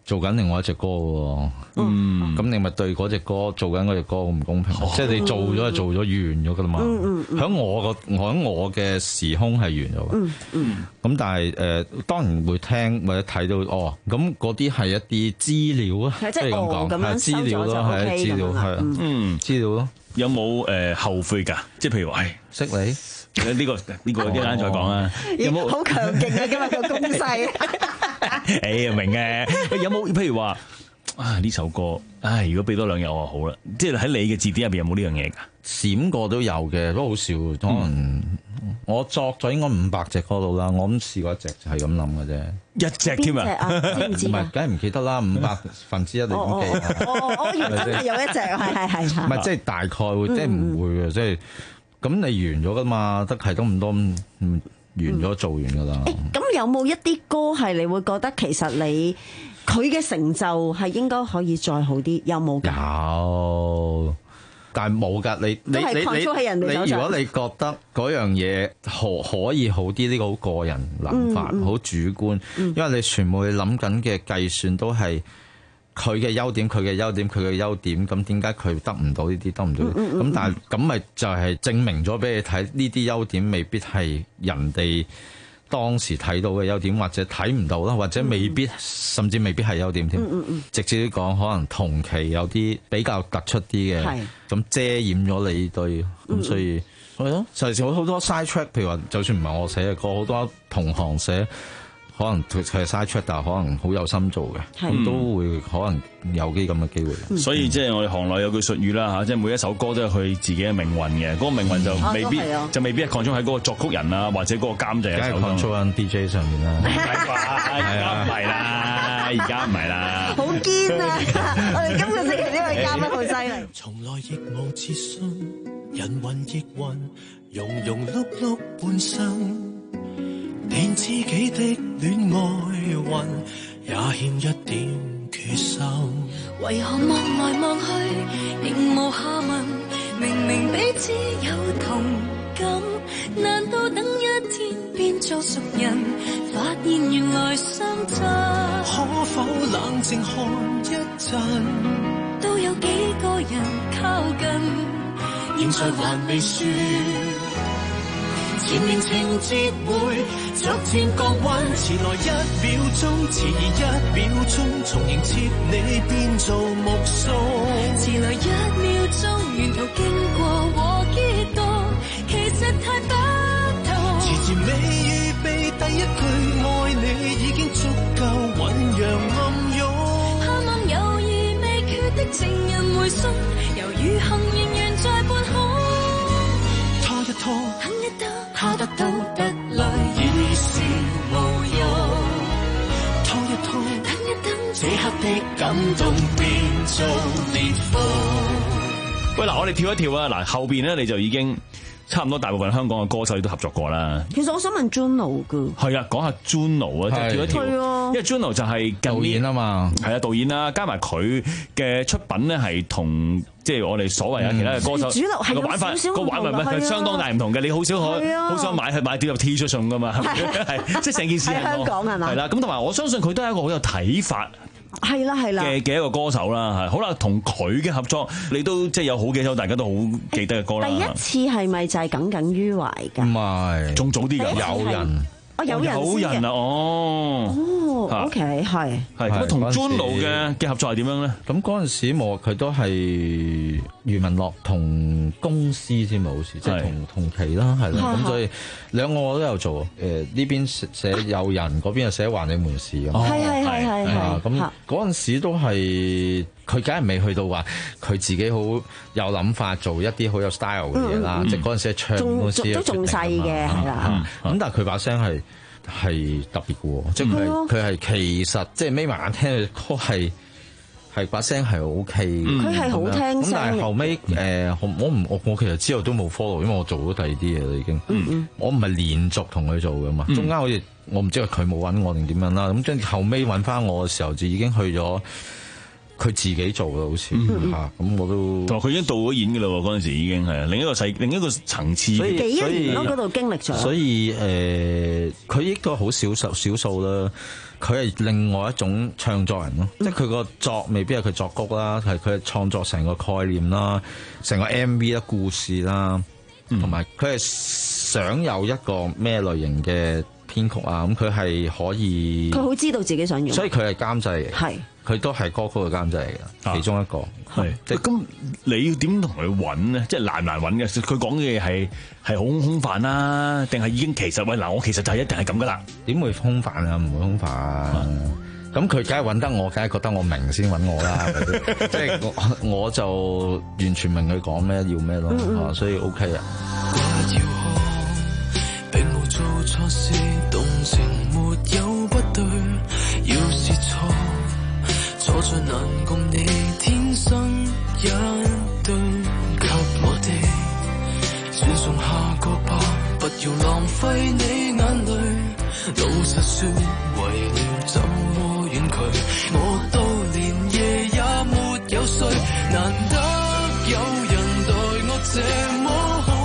做緊另外一隻歌喎， 嗯， 咁你咪對嗰隻歌做緊嗰隻歌好唔公平， 哦、 即係你做咗就做咗完咗噶啦嘛。喺、 嗯嗯、 我個喺我嘅時空係完咗嘅。 嗯嗯。 咁但係誒、呃，當然會聽或者睇到哦，咁嗰啲係一啲資料啊， 即係咁講，係資料咯，係資料係， 嗯， 資料咯。 有冇誒、呃、後悔㗎？即係譬如話， 識你。 呢、這個呢、這個一陣再講啦。有冇好強勁啊？今日個攻勢。 誒明嘅。有冇譬如話啊呢首歌，唉如果俾多兩日我就好啦。即係喺你嘅字典入邊有冇呢樣嘢㗎？ 閃過都有嘅，都好少。可能、嗯、我作咗應該五百隻歌到啦。我諗試過一隻就係咁諗嘅啫。 一隻添啊？ 知唔知？ 唔係，梗係唔記得啦。五百分之一你點記？ 哦我以為真係有一隻，係係係。 唔係即係大概會，即係唔會嘅，即係。咁你完咗噶嘛？得係都咁多，完咗做完噶啦。 咁、欸、有冇一啲歌係你會覺得其實你佢嘅成就係應該可以再好啲？有冇？ 有，但係冇㗎。你你你你你，如果你覺得嗰樣嘢可可以好啲，呢、呢個好個人諗法，好、嗯嗯、主觀，嗯、因為你全部你諗緊嘅計算都係。佢嘅優點，佢嘅優點，佢嘅優點，咁點解佢得唔到呢啲，得唔到？咁、嗯嗯、但係咁咪就係證明咗俾你睇，呢啲優點未必係人哋當時睇到嘅優點，或者睇唔到啦，或者未必，嗯、甚至未必係優點添。嗯嗯嗯、直接啲講，可能同期有啲比較突出啲嘅，咁遮掩咗你對，咁、嗯、所以係咯，就係好多 side track，譬如話，就算唔係我寫嘅歌，好多同行寫。可能佢係 side track，但係可能好有心做嘅，咁都會可能有啲咁嘅機會。嗯、所以即係我哋行內有句術語啦嚇，即係每一首歌都有佢自己嘅命運嘅，嗰、嗰個命運就未必、嗯啊、就未必係 control 喺嗰個作曲人啊，或者嗰個監製嘅手上。control 喺 D J 上面啦。唔係啩？而家唔係啦，而家唔係啦。好堅啊！我哋今個星期呢位嘉賓好犀利。從來亦無自信，人云亦云，庸庸碌碌半生。連知己的戀愛運也欠一點決心，為何望來望去仍無下文？明明彼此有同感，難道等一天變做熟人，發現原來相襯？可否冷靜看一陣？都有幾個人靠近，現在還未說。前面情節會逐漸降溫，遲來一秒鐘，遲疑一秒鐘，重迎接你變做目送。遲來一秒鐘，沿途經過和結局，其實太不同。遲遲未預備第一句愛你，已經足夠醞釀暗湧。盼望猶豫未決的情人回送，猶如行人緣在半空。拖一拖，等一等。他得到的淚已是無用，拖一拖，等一等，這刻的感動變做烈風。喂，嗱，我哋跳一跳啊！嗱，後邊咧你就已經差唔多大部分香港嘅歌手都合作過啦。其實我想問 Juno 噶，係啊，講下 Juno 啊，就跳一跳，因為 Juno 就係導演啊嘛，係啊，導演啦，加埋佢嘅出品咧係同。即係我哋所謂啊，其他嘅歌手主流係個玩法，個玩法係相當大唔同嘅。你好少可好想買係買碟入 T 恤送噶嘛？係即係成件事喺香港係嘛？係啦，咁同埋我相信佢都係一個好有睇法係啦係啦嘅嘅一個歌手啦。係好啦，同佢嘅合作，你都即係有好幾首大家都好記得嘅歌啦。第一次係咪就係耿耿於懷㗎？唔係，仲早啲㗎，有人。哦，有人有人啊！哦，哦，OK，係係咁同 Juno 嘅嘅合作係點樣咧？咁嗰陣時冇，佢都係余文樂同公司先嘛，好似即係同同期啦，係啦。咁所以兩個我都有做。誒呢邊寫有人，嗰邊又寫還你門事咁。係係係係係。咁嗰陣時都係佢，梗係未去到話佢自己好有諗法做一啲好有 style 嘅嘢啦。即係嗰陣時係唱公司都仲細嘅，係啦。咁但係佢把聲係。係特別嘅喎，即係佢係佢係其實即係眯埋眼聽嘅歌係係把聲係 O K 嘅，佢係好聽聲。咁但係後尾誒，我唔我我其實之後都冇 follow，因為我做咗第二啲嘢啦已經。嗯嗯，我唔係連續同佢做嘅嘛，中間好似我唔知係佢冇揾我定點樣啦。咁跟住後尾揾翻我嘅時候，就已經去咗佢自己做嘅好似嚇，咁我都同埋佢已經導咗演嘅啦喎，嗰陣時已經係另一個世另一個層次。 所以幾一年咯，嗰度經歷咗。 所以誒，佢應該好少數少數啦。佢係另外一種唱作人咯，嗯、即係佢個作未必係佢作曲啦，係佢創作成個概念啦，成個 M V 啦、故事啦，同埋佢係想有一個咩類型嘅編曲啊，咁佢係可以， 佢好知道自己想要， 所以佢係監製嘅， 係佢都係歌曲嘅監製嚟嘅，其中一個係。咁你要點同佢揾咧？即係難唔難揾嘅？佢講嘅嘢係係好空泛啦，定係已經其實喂嗱，我其實就係一定係咁噶啦？ 點會空泛啊？唔會空泛啊！咁佢梗係揾得我，梗係覺得我明先揾我啦。即係我我就完全明佢講咩要咩咯，嗯、所以 OK 啊。 並無做錯事，動情沒有不對，要是錯，錯在難共你天生一對，給我哋轉送下個吧，不要浪費你眼淚。老實說，為了怎麼遠距，我都連夜也沒有睡，難得有人待我這麼好。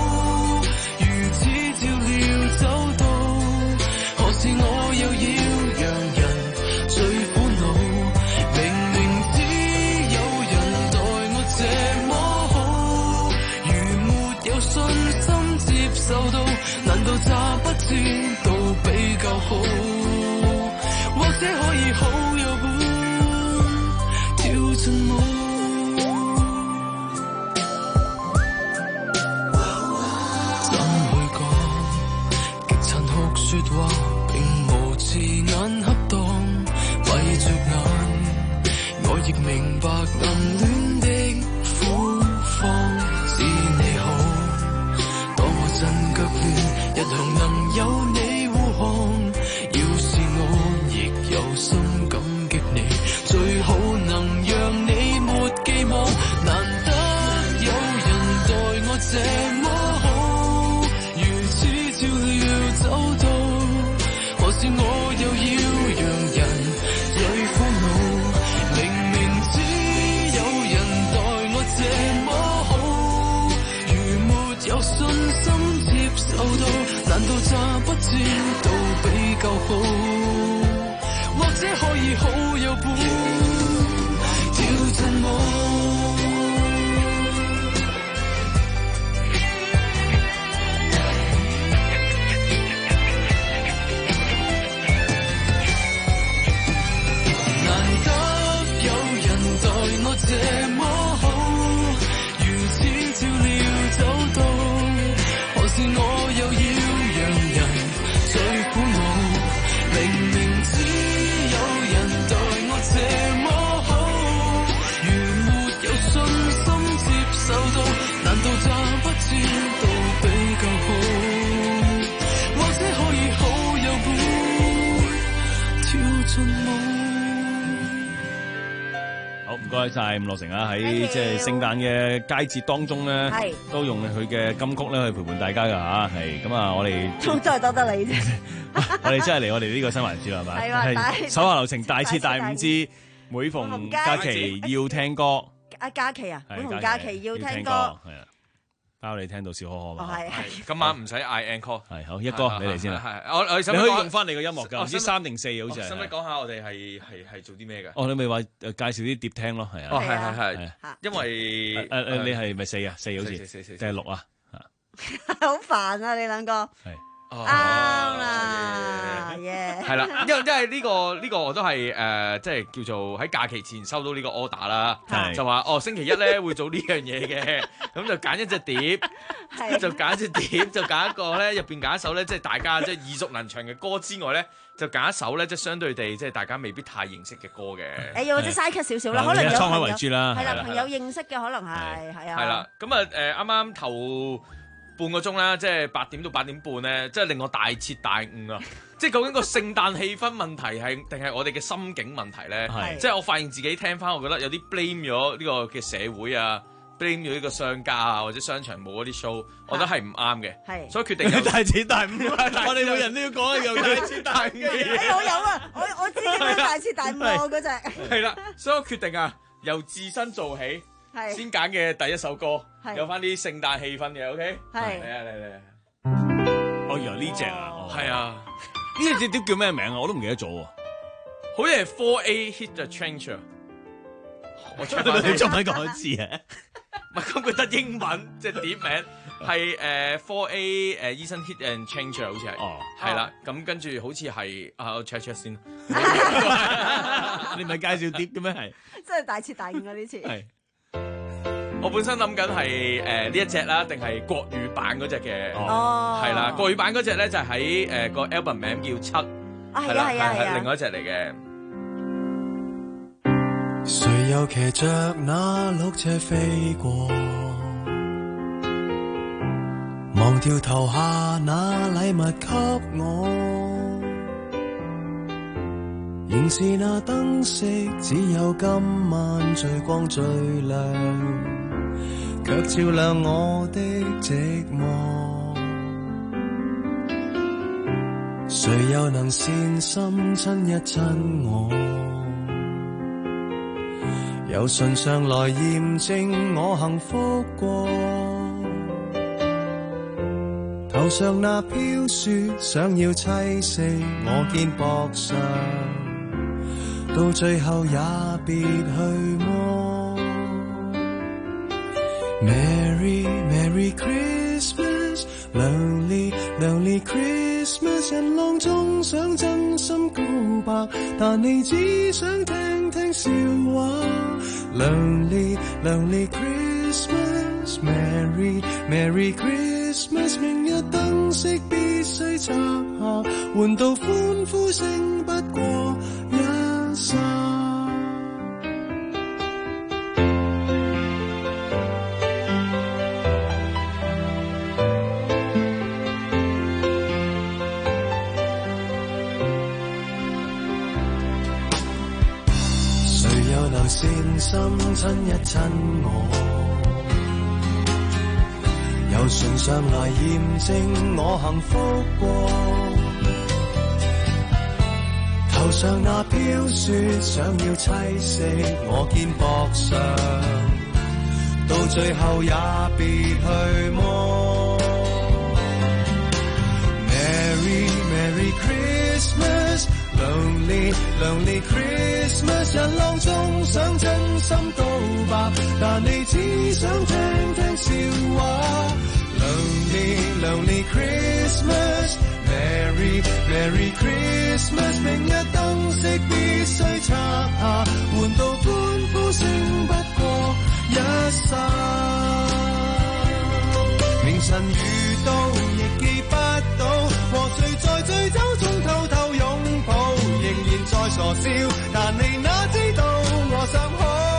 是我又要讓人最苦惱，明明知有人待我這麼好，如沒有信心接受到，難道詐不知道比較好？或者可以好有伴跳進舞，怎會講極殘酷說話？字眼恰當，閉着眼，我亦明白暗戀的苦況。知你好，當我陣腳亂，一向能有你護航。要是我亦有心感激你，最好能讓你沒寄望。難得有人待我這麼好，如此照料走到。何時我又要讓人最苦惱？明明知有人待我這麼好，如沒有信心接受到，難道詐不知道比較好？或者可以好有伴跳進舞。這麼好，如此照料走到，何時我又要讓人最苦惱？明明知有人待我這麼好，如沒有信心接受到，難道詐不知道比較好？或者可以好有伴跳進舞。 唔該晒伍樂城啊！喺即係聖誕嘅佳節當中咧，都用佢嘅金曲咧去陪伴大家噶吓，係咁啊！我哋都真係多得你啫， 我哋真係嚟我哋呢個新環節係嘛？係手下留情，大徹大悟之每逢假期要聽歌。 阿假期啊，每逢假期要聽歌， 係啊。包你聽到笑呵呵嘛？ 係今晚唔使嗌 encore， 係好一哥你嚟先啦。 係我我你可以用翻你個音樂㗎，唔知三定四好似係。 使唔使講下我哋係係係做啲咩㗎？ 哦，你咪話誒介紹啲碟聽咯，係啊。 哦，係係係，因為誒誒，你係咪四啊？四好似定係六啊？ 好煩啊！你兩個係。啱啦，耶！ 係啦，因為因為呢個呢個我都係誒，即係叫做喺假期前收到呢個 order 啦，就話哦星期一咧會做呢樣嘢嘅，咁就揀一隻碟，就揀一隻碟，就揀一個咧入邊揀一首咧，即係大家即係耳熟能詳嘅歌之外咧，就揀一首咧即係相對地即係大家未必太認識嘅歌嘅。 誒又或者嘥 cut 少少啦，可能有滄海為珠啦， 係啦，朋友認識嘅可能係係啊。 係啦，咁啊誒啱啱頭半個鐘啦，即係八點到八點半咧，即係令我大徹大悟啊！即係究竟個聖誕氣氛問題係定係我哋嘅心境問題咧？係即係我發現自己聽翻，我覺得有啲 blame 咗呢個嘅社會啊 ，blame 咗呢個商家啊，或者商場冇嗰啲 show，我覺得係唔啱嘅。係，所以決定有大徹大悟。我哋每人都要講一樣大徹大悟嘅嘢。 我有啊，我我知嘅大徹大悟嗰隻。 係啦，所以我決定啊。 由自身做起， 係先揀嘅第一首歌， 係有翻啲聖誕氣氛嘅，OK？ 係嚟啊嚟嚟嚟！ 哦，原來呢隻啊， 係啊， 呢隻碟叫咩名啊？我都唔記得咗喎。 好似係 four A Hit the Changer。我唱翻你中文講一次啊！ 唔係咁，佢得英文，即係碟名係誒 four A 誒 Eason Hit and Changer 好似係， 哦， 係啦，咁跟住好似係啊，我 check check 先。 你唔係介紹碟嘅咩？係真係大徹大悟啊！呢次係我本身諗緊係誒呢一隻啦，定係國語版嗰隻嘅？ 哦， 係啦，國語版嗰隻咧就喺誒個 album 名叫七， 係啦係啊係啊， 另外一隻嚟嘅。 誰又騎着那綠車飛過，忘掉投下那禮物給我，仍是那燈飾，只有今晚最光最亮，卻照亮我的寂寞。誰又能善心親一親我，由唇上來驗證我幸福過，頭上那飄雪想要棲息我肩膊上，到最後也別去麼。 Merry Merry Christmas， Lonely Lonely Christmas， 人浪中想真心告白，但你只想聽聽笑話。Lonely Lonely Christmas， Merry Merry Christmas， 明日燈飾必須拆下，換到歡呼聲不過一剎。善心親一親我，由唇上來驗證我幸福過，頭上那飄雪想要棲息我肩膊上，到最後也別去麼。 Merry Merry Christmas， Lonely Lonely Christmas， 人浪中想真心告白，但你只想聽聽笑話。Lonely Lonely Christmas， Merry Merry Christmas， 明日燈飾必須拆下，換到歡呼聲不過一剎。明晨遇到亦記不到，和誰在醉酒中偷偷擁抱，仍然在傻笑，但你哪知道我想好。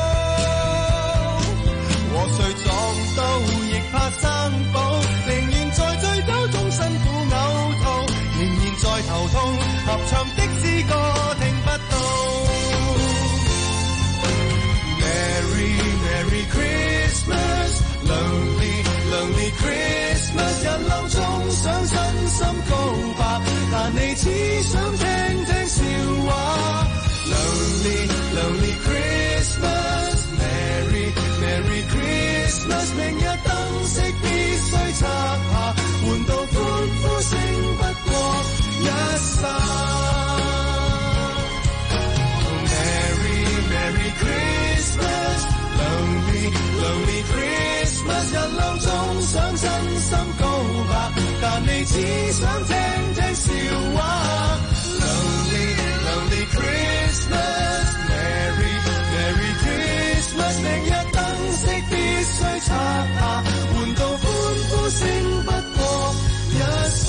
和誰撞到亦怕生保，寧願在醉酒中辛苦嘔吐，仍然在頭痛，合唱的詩歌聽不到。Merry Merry Christmas，Lonely Lonely Christmas， 人浪中想真心告白，但你只想聽聽笑話。Lonely Lonely Christmas，Merry Merry Christmas， 明日燈飾必須拆下，換到歡呼聲不過一剎。Merry Merry Christmas，Lonely Lonely Christmas， 人浪中想真心告白，但你只想聽聽笑話。Lonely Lonely Christmas，Merry Merry Christmas， 明日燈飾必須拆下，換到歡呼聲不過一剎，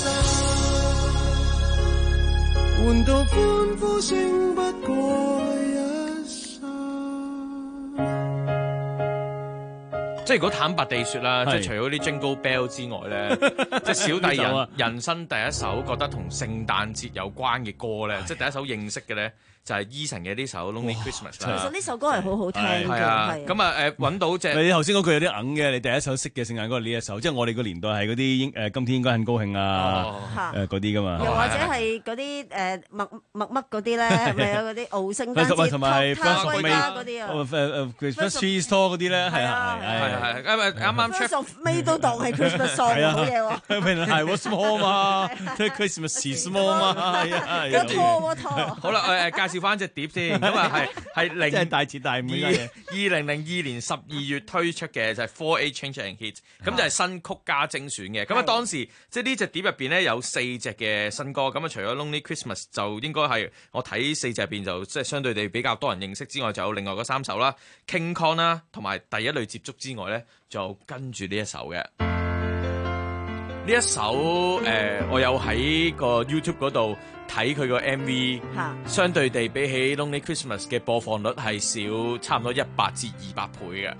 換到歡呼聲不過一剎。 即係如果坦白地説啦，即係除咗啲 Jingle Bell 之外咧，即係小弟人人生第一首覺得同聖誕節有關嘅歌咧，即係第一首認識嘅咧。就係 Eason 嘅呢首 Lonely Christmas 其實呢首歌係好好聽嘅， 係啊，咁啊誒揾到隻你頭先嗰句有啲硬嘅，你第一首識嘅聖誕歌係呢一首，即係我哋個年代係嗰啲誒今天應該很高興啊誒嗰啲噶嘛， 又或者係嗰啲誒麥麥乜嗰啲咧，係咪有嗰啲澳聖誕節同埋 First May 嗰啲啊？ 誒誒 Christmas Tree Store 嗰啲咧，係啊係係係，因為啱啱 First of May 都當係 Christmas song 好嘢喎， 原來係 What's more 嘛，即係 Christmas is more 嘛，係啊係啊， 一拖一拖。 好啦誒誒，介紹翻隻碟先。咁啊係係零即係大徹大悟嘅嘢。 二零零二年十二月推出嘅就係 four A Change and Hit， 咁就係新曲加精選嘅。咁啊當時即係呢隻碟入邊咧有四隻嘅新歌，咁啊除咗 Lonely Christmas 就應該係我睇四隻入邊就即係相對地比較多人認識之外，就有另外嗰三首啦 King Kong 啦，同埋第一類接觸之外咧，就跟住呢一首嘅。呢一首誒、呃，我有喺個 YouTube 嗰度睇佢個 M V，相對地比起 Lonely Christmas 嘅播放率係少差唔多一百至二百倍嘅。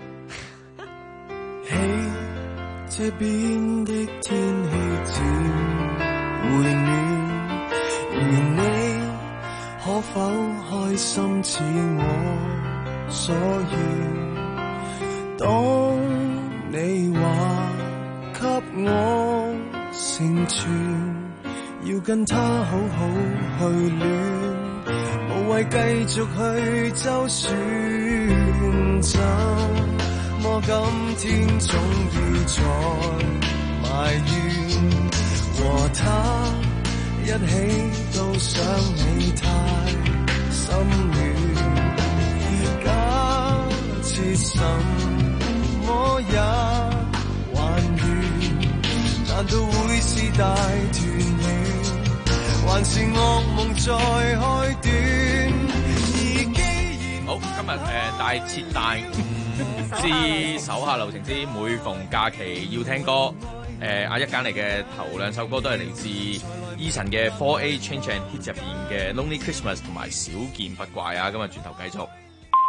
喺這邊的天氣漸回暖，而你可否開心似我所願？當你話給我成全，要跟他好好去戀，無謂繼續去周旋，怎麼今天總要再埋怨？和他一起都想你太心軟，假設什麼也還原，難道會是大團圓，還是噩夢再開端？ 好，今日誒、呃、大徹大悟之手下留情之每逢假期要聽歌，誒阿一揀嚟嘅頭兩首歌都係嚟自 Eason 嘅 four A Change and Hit 入邊嘅 Lonely Christmas 同埋少見不怪啊！今日轉頭繼續。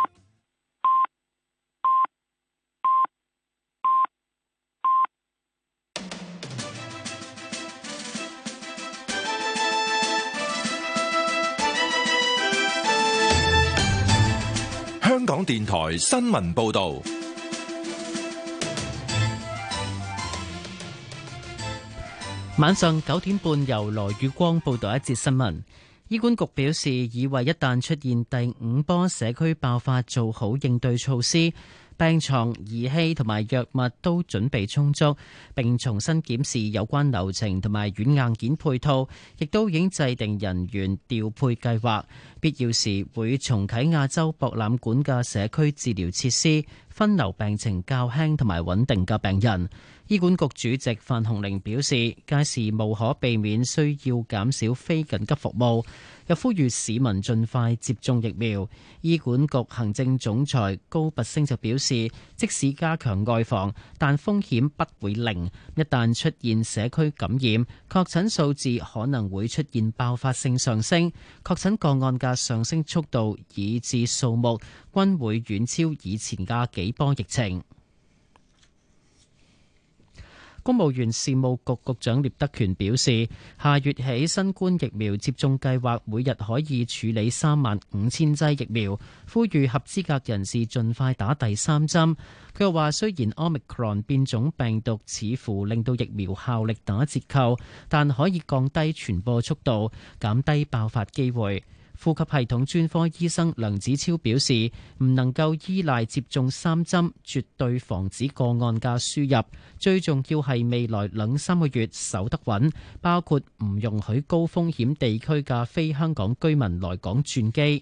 香港電台新聞報道， 晚上九點半由羅宇光報道一節新聞。醫管局表示，已為一旦出現第五波社區爆發做好應對措施，病床、儀器同埋藥物都準備充足，並重新檢視有關流程同埋軟硬件配套，亦都已經制定人員調配計劃。必要時會重啟亞洲博覽館嘅社區治療設施，分流病情較輕同埋穩定嘅病人。醫管局主席范鴻齡表示，屆時無可避免需要減少非緊急服務，又呼籲市民盡快接種疫苗。醫管局行政總裁高拔陞就表示，即使加強外防，但風險不會零。一旦出現社區感染，確診數字可能會出現爆發性上升，確診個案嘅上升速度以至數目均會遠超以前嘅幾波疫情。公務員事務局局長聶德權表示，下月起新冠疫苗接種計劃每日可以處理三萬五千劑疫苗，呼籲合資格人士盡快打第三針。佢又話，雖然 Omicron 變種病毒似乎令到疫苗效力打折扣，但可以降低傳播速度，減低爆發機會。呼吸系統專科醫生梁子超表示，唔能夠依賴接種三針，絕對防止個案嘅輸入。最重要係未來兩三個月守得穩，包括唔容許高風險地區嘅非香港居民來港轉機。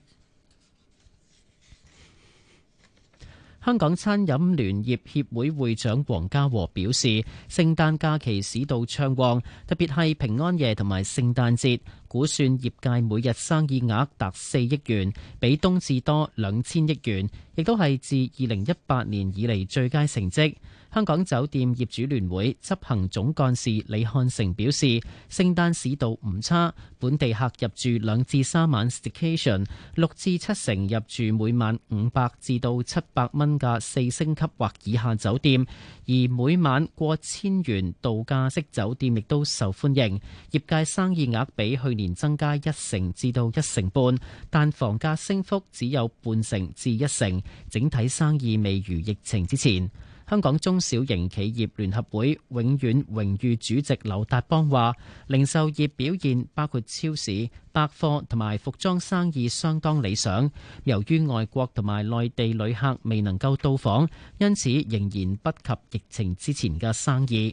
香港餐飲聯業協會會長黃家和表示，聖誕假期市道暢旺，特別係平安夜同埋聖誕節， 估算業界每日生意額達四億元，比冬至多兩千億元，亦都係自二零一八年以嚟最佳成績。香港酒店業主聯會執行總幹事李漢成表示，聖誕市道唔差，本地客入住兩至三晚 staycation， 六至七成入住每晚五百至到七百蚊嘅四星級或以下酒店，而每晚過千元度假式酒店亦都受歡迎。業界生意額比去年增加一成至到一成半，但房價升幅只有半成至一成，整體生意未如疫情之前。香港中小型企業聯合會永遠榮譽主席劉達邦話，零售業表現包括超市、百貨同埋服裝生意相當理想。由於外國同埋內地旅客未能夠到訪，因此仍然不及疫情之前嘅生意。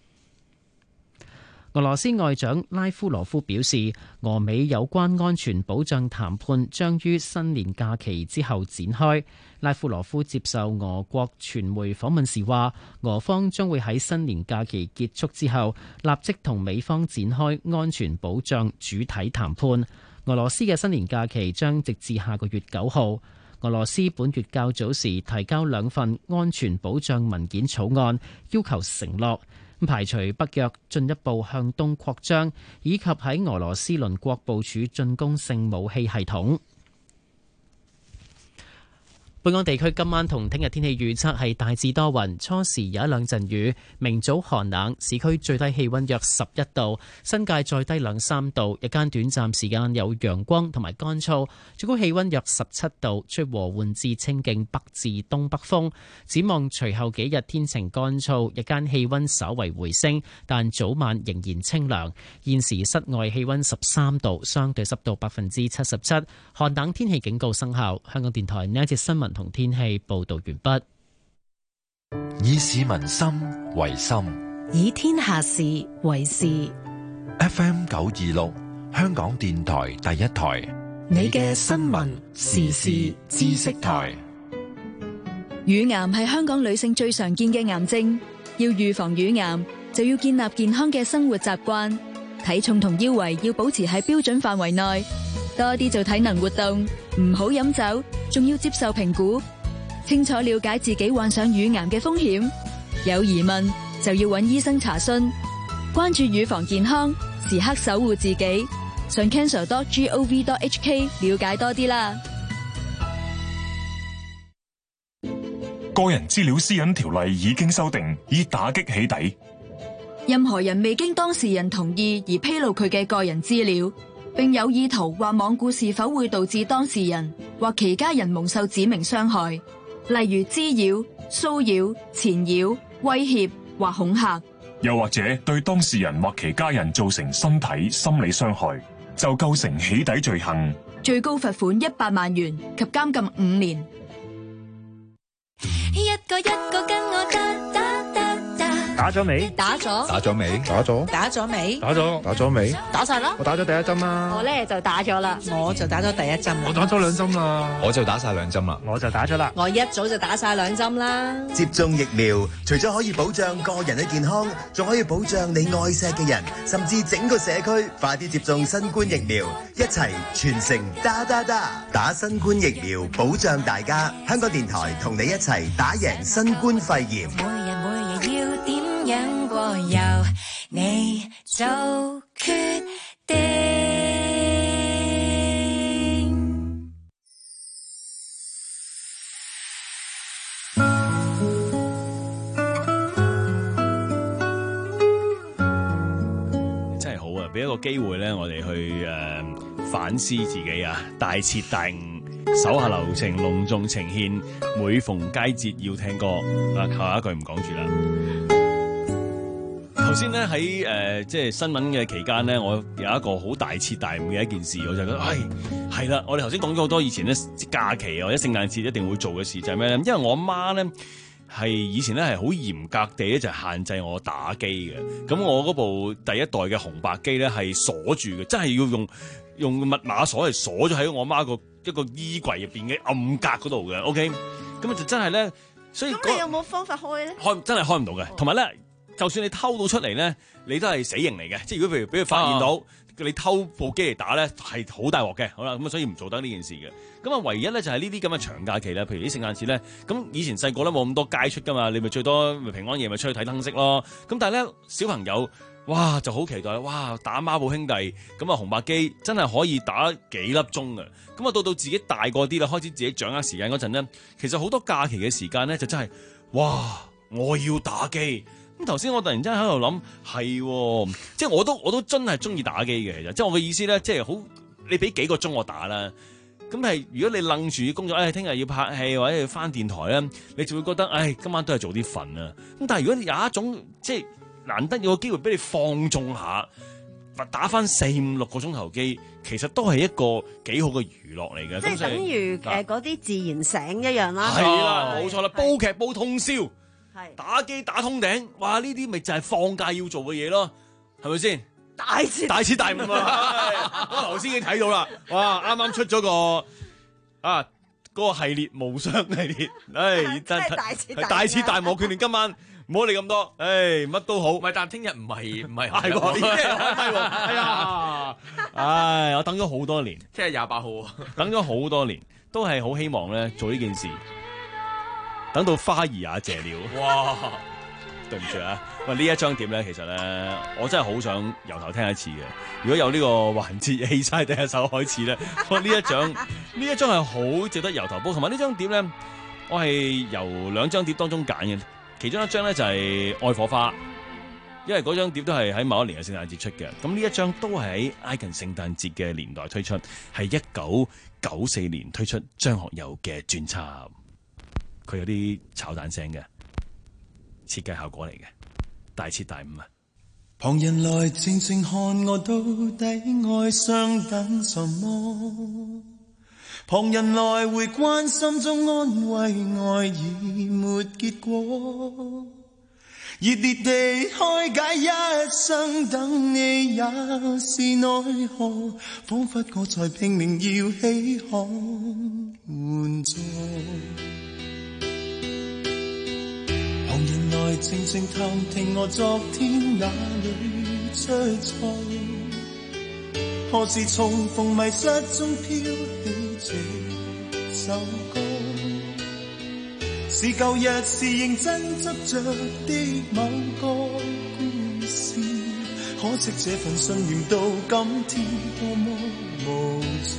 俄羅斯外長拉夫羅夫表示，俄美有關安全保障談判將於新年假期之後展開。拉夫羅夫接受俄國傳媒訪問時話，俄方將會喺新年假期結束之後，立即同美方展開安全保障主體談判。俄羅斯嘅新年假期將直至下個月九號。俄羅斯本月較早時提交兩份安全保障文件草案，要求承諾排除北約進一步向東擴張，以及喺俄羅斯鄰國部署進攻性武器系統。本港地區今晚同聽日天氣預測係大致多雲，初時有一兩陣雨，明早寒冷，市區最低氣溫約十一度，新界再低兩三度，日間短暫時間有陽光同埋乾燥，最高氣溫約十七度，吹和緩至清勁北至東北風。展望隨後幾日天晴乾燥，日間氣溫稍為回升，但早晚仍然清涼。現時室外氣溫十三度，相對濕度百分之七十七，寒冷天氣警告生效。香港電台呢一節新聞同天氣報道完畢。 以市民心為心， 以天下事為事。 F M 九二六，香港電台第一台， 你嘅新聞時事知識台。乳癌係香港女性最常見嘅癌症，要預防乳癌就要建立健康嘅生活習慣，體重同腰圍要保持喺標準範圍內，多啲做體能活動，唔好飲酒，仲要接受評估，清楚了解自己患上乳癌嘅風險。有疑問就要揾醫生查詢。關注乳房健康，時刻守護自己。上 cancer dot gov dot h k 了解多啲啦。 個人資料私隱條例已經修訂，以打擊起底。 任何人未經當事人同意而披露佢嘅個人資料，並有意圖或罔顧是否會導致當事人或其家人蒙受指明傷害，例如滋擾、騷擾、纏擾、威脅或恐嚇， 又或者對當事人或其家人造成身體、心理傷害，就構成起底罪行， 最高罰款一百萬元及監禁五年。 一個一個跟我打打打打， 打咗未？ 打咗。 打咗未？打咗。 打咗未？ 打咗。打咗未？ 打晒啦。 我打咗第一針啦。 我咧就打咗啦，我就打咗第一針啦。 我打咗兩針啦。 我就打晒兩針啦。 我就打咗啦。 我一早就打晒兩針啦。 接種疫苗，除咗可以保障個人嘅健康，仲可以保障你愛錫嘅人，甚至整個社區。快啲接種新冠疫苗，一齊全城打打打，打新冠疫苗保障大家。香港電台同你一齊打贏新冠肺炎。 每日每日要點樣過，由你做決定。 真係好啊！俾一個機會咧，我哋去誒、呃、反思自己啊，大徹大悟，手下留情，隆重呈獻。每逢佳節要聽歌。啊，下一句唔講住啦。頭先咧喺誒即係新聞嘅期間咧，我有一個好大徹大悟嘅一件事，我就覺得，唉，係啦，我哋頭先講咗好多以前咧假期或者聖誕節一定會做嘅事，就係咩咧？因為我媽咧係以前咧係好嚴格地咧就限制我打機嘅，咁我嗰部第一代嘅紅白機咧係鎖住嘅，真係要用用密碼鎖係鎖咗喺我媽個一個衣櫃入邊嘅暗格嗰度嘅 ，OK，咁就真係咧，所以咁你有冇方法開咧？ 開真係開唔到嘅，同埋咧。 就算你偷到出嚟咧，你都係死刑嚟嘅。即係如果譬如俾佢發現到。啊你偷部機嚟打咧，係好大鑊嘅，好啦，咁啊，所以唔做得呢件事嘅。咁啊，唯一咧就係呢啲咁嘅長假期咧，譬如啲聖誕節咧，咁以前細個咧冇咁多街出噶嘛，你咪最多咪平安夜咪出去睇燈飾咯。咁但係咧，小朋友哇就好期待，哇打孖寶兄弟，咁啊紅白機真係可以打幾粒鐘嘅。咁啊到到自己大個啲啦，開始自己掌握時間嗰陣咧，其實好多假期嘅時間咧就真係哇我要打機。咁頭先我突然之間喺度諗，係即係我都我都真係中意打機嘅，其實即係我嘅意思咧，即係好你俾幾個鐘我打啦。咁係如果你楞住工作，誒聽日要拍戲或者要翻電台咧，你就會覺得，唉、哎、今晚都係早啲瞓啊。咁但係如果有一種即係難得有個機會俾你放縱下，打翻四五六個鐘頭機，其實都係一個幾好嘅娛樂嚟嘅。 即係等於誒嗰啲自然醒一樣啦。 係啦，冇錯啦，煲劇煲通宵。打機打通頂，哇！呢啲咪就係放假要做嘅嘢咯，係咪先？ 大徹大徹大悟啊！我頭先已經睇到啦，哇！啱啱出咗個啊嗰、嗰個系列無雙系列，唉、哎，真係大徹大悟，我決定今晚唔好理咁多，唉、哎，乜都好。 唔係，但係聽日唔係唔係係喎，係喎，係啊！唉，我等咗好多年， 聽日廿八號， 等咗好多年，都係好希望咧做呢件事。等到花兒也謝了，哇！對唔住啊，喂，呢一張碟咧，其實咧，我真係好想由頭聽一次嘅。如果有呢個環節起晒第一首開始咧，我呢一張呢一張係好值得由頭煲，同埋呢張碟咧，我係由兩張碟當中揀嘅，其中一張咧就係愛火花，因為嗰張碟都係喺某一年嘅聖誕節出嘅，咁呢一張都係喺挨近聖誕節嘅年代推出，係一九九四年推出張學友嘅專輯。佢有啲炒蛋聲嘅設計效果嚟嘅，大徹大悟啊！ 旁人來靜靜看我到底愛上等什麼？旁人來回關心中安慰，愛已沒結果。熱烈地開解一生等你也是奈何，彷彿我在拼命要起航援助。旁人來靜靜探聽我昨天哪裏出錯，何時重逢迷失中飄起這首歌，是舊日是認真執着的某個故事，可惜這份信念到今天多麼無助，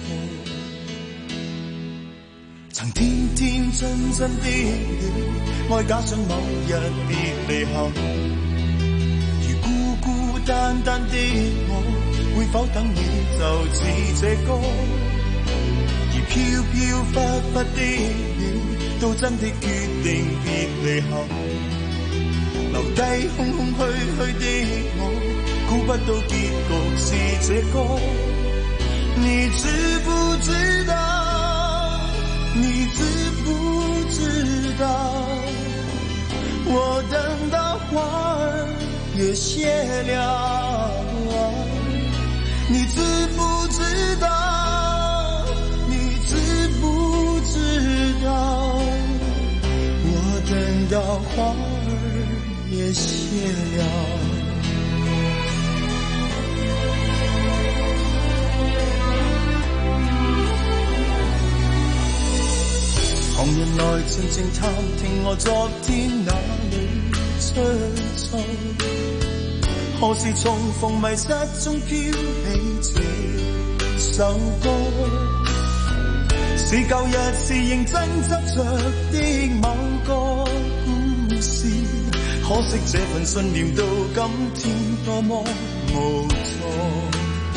曾天天真真的你，愛假想某日別離後，如孤孤單單的我，會否等你就似這歌？而飄飄忽忽的你，都真的決定別離後，留低空空虛虛的我，估不到結局是這歌。你知不知道？你知不知道？我等到花兒也謝了，你知不知道？你知不知道？我等到花兒也謝了。旁人來靜靜探聽我昨天哪裏出錯，何時重逢迷失中飄起這首歌，是舊日是認真執着的某個故事，可惜這份信念到今天多麼無助，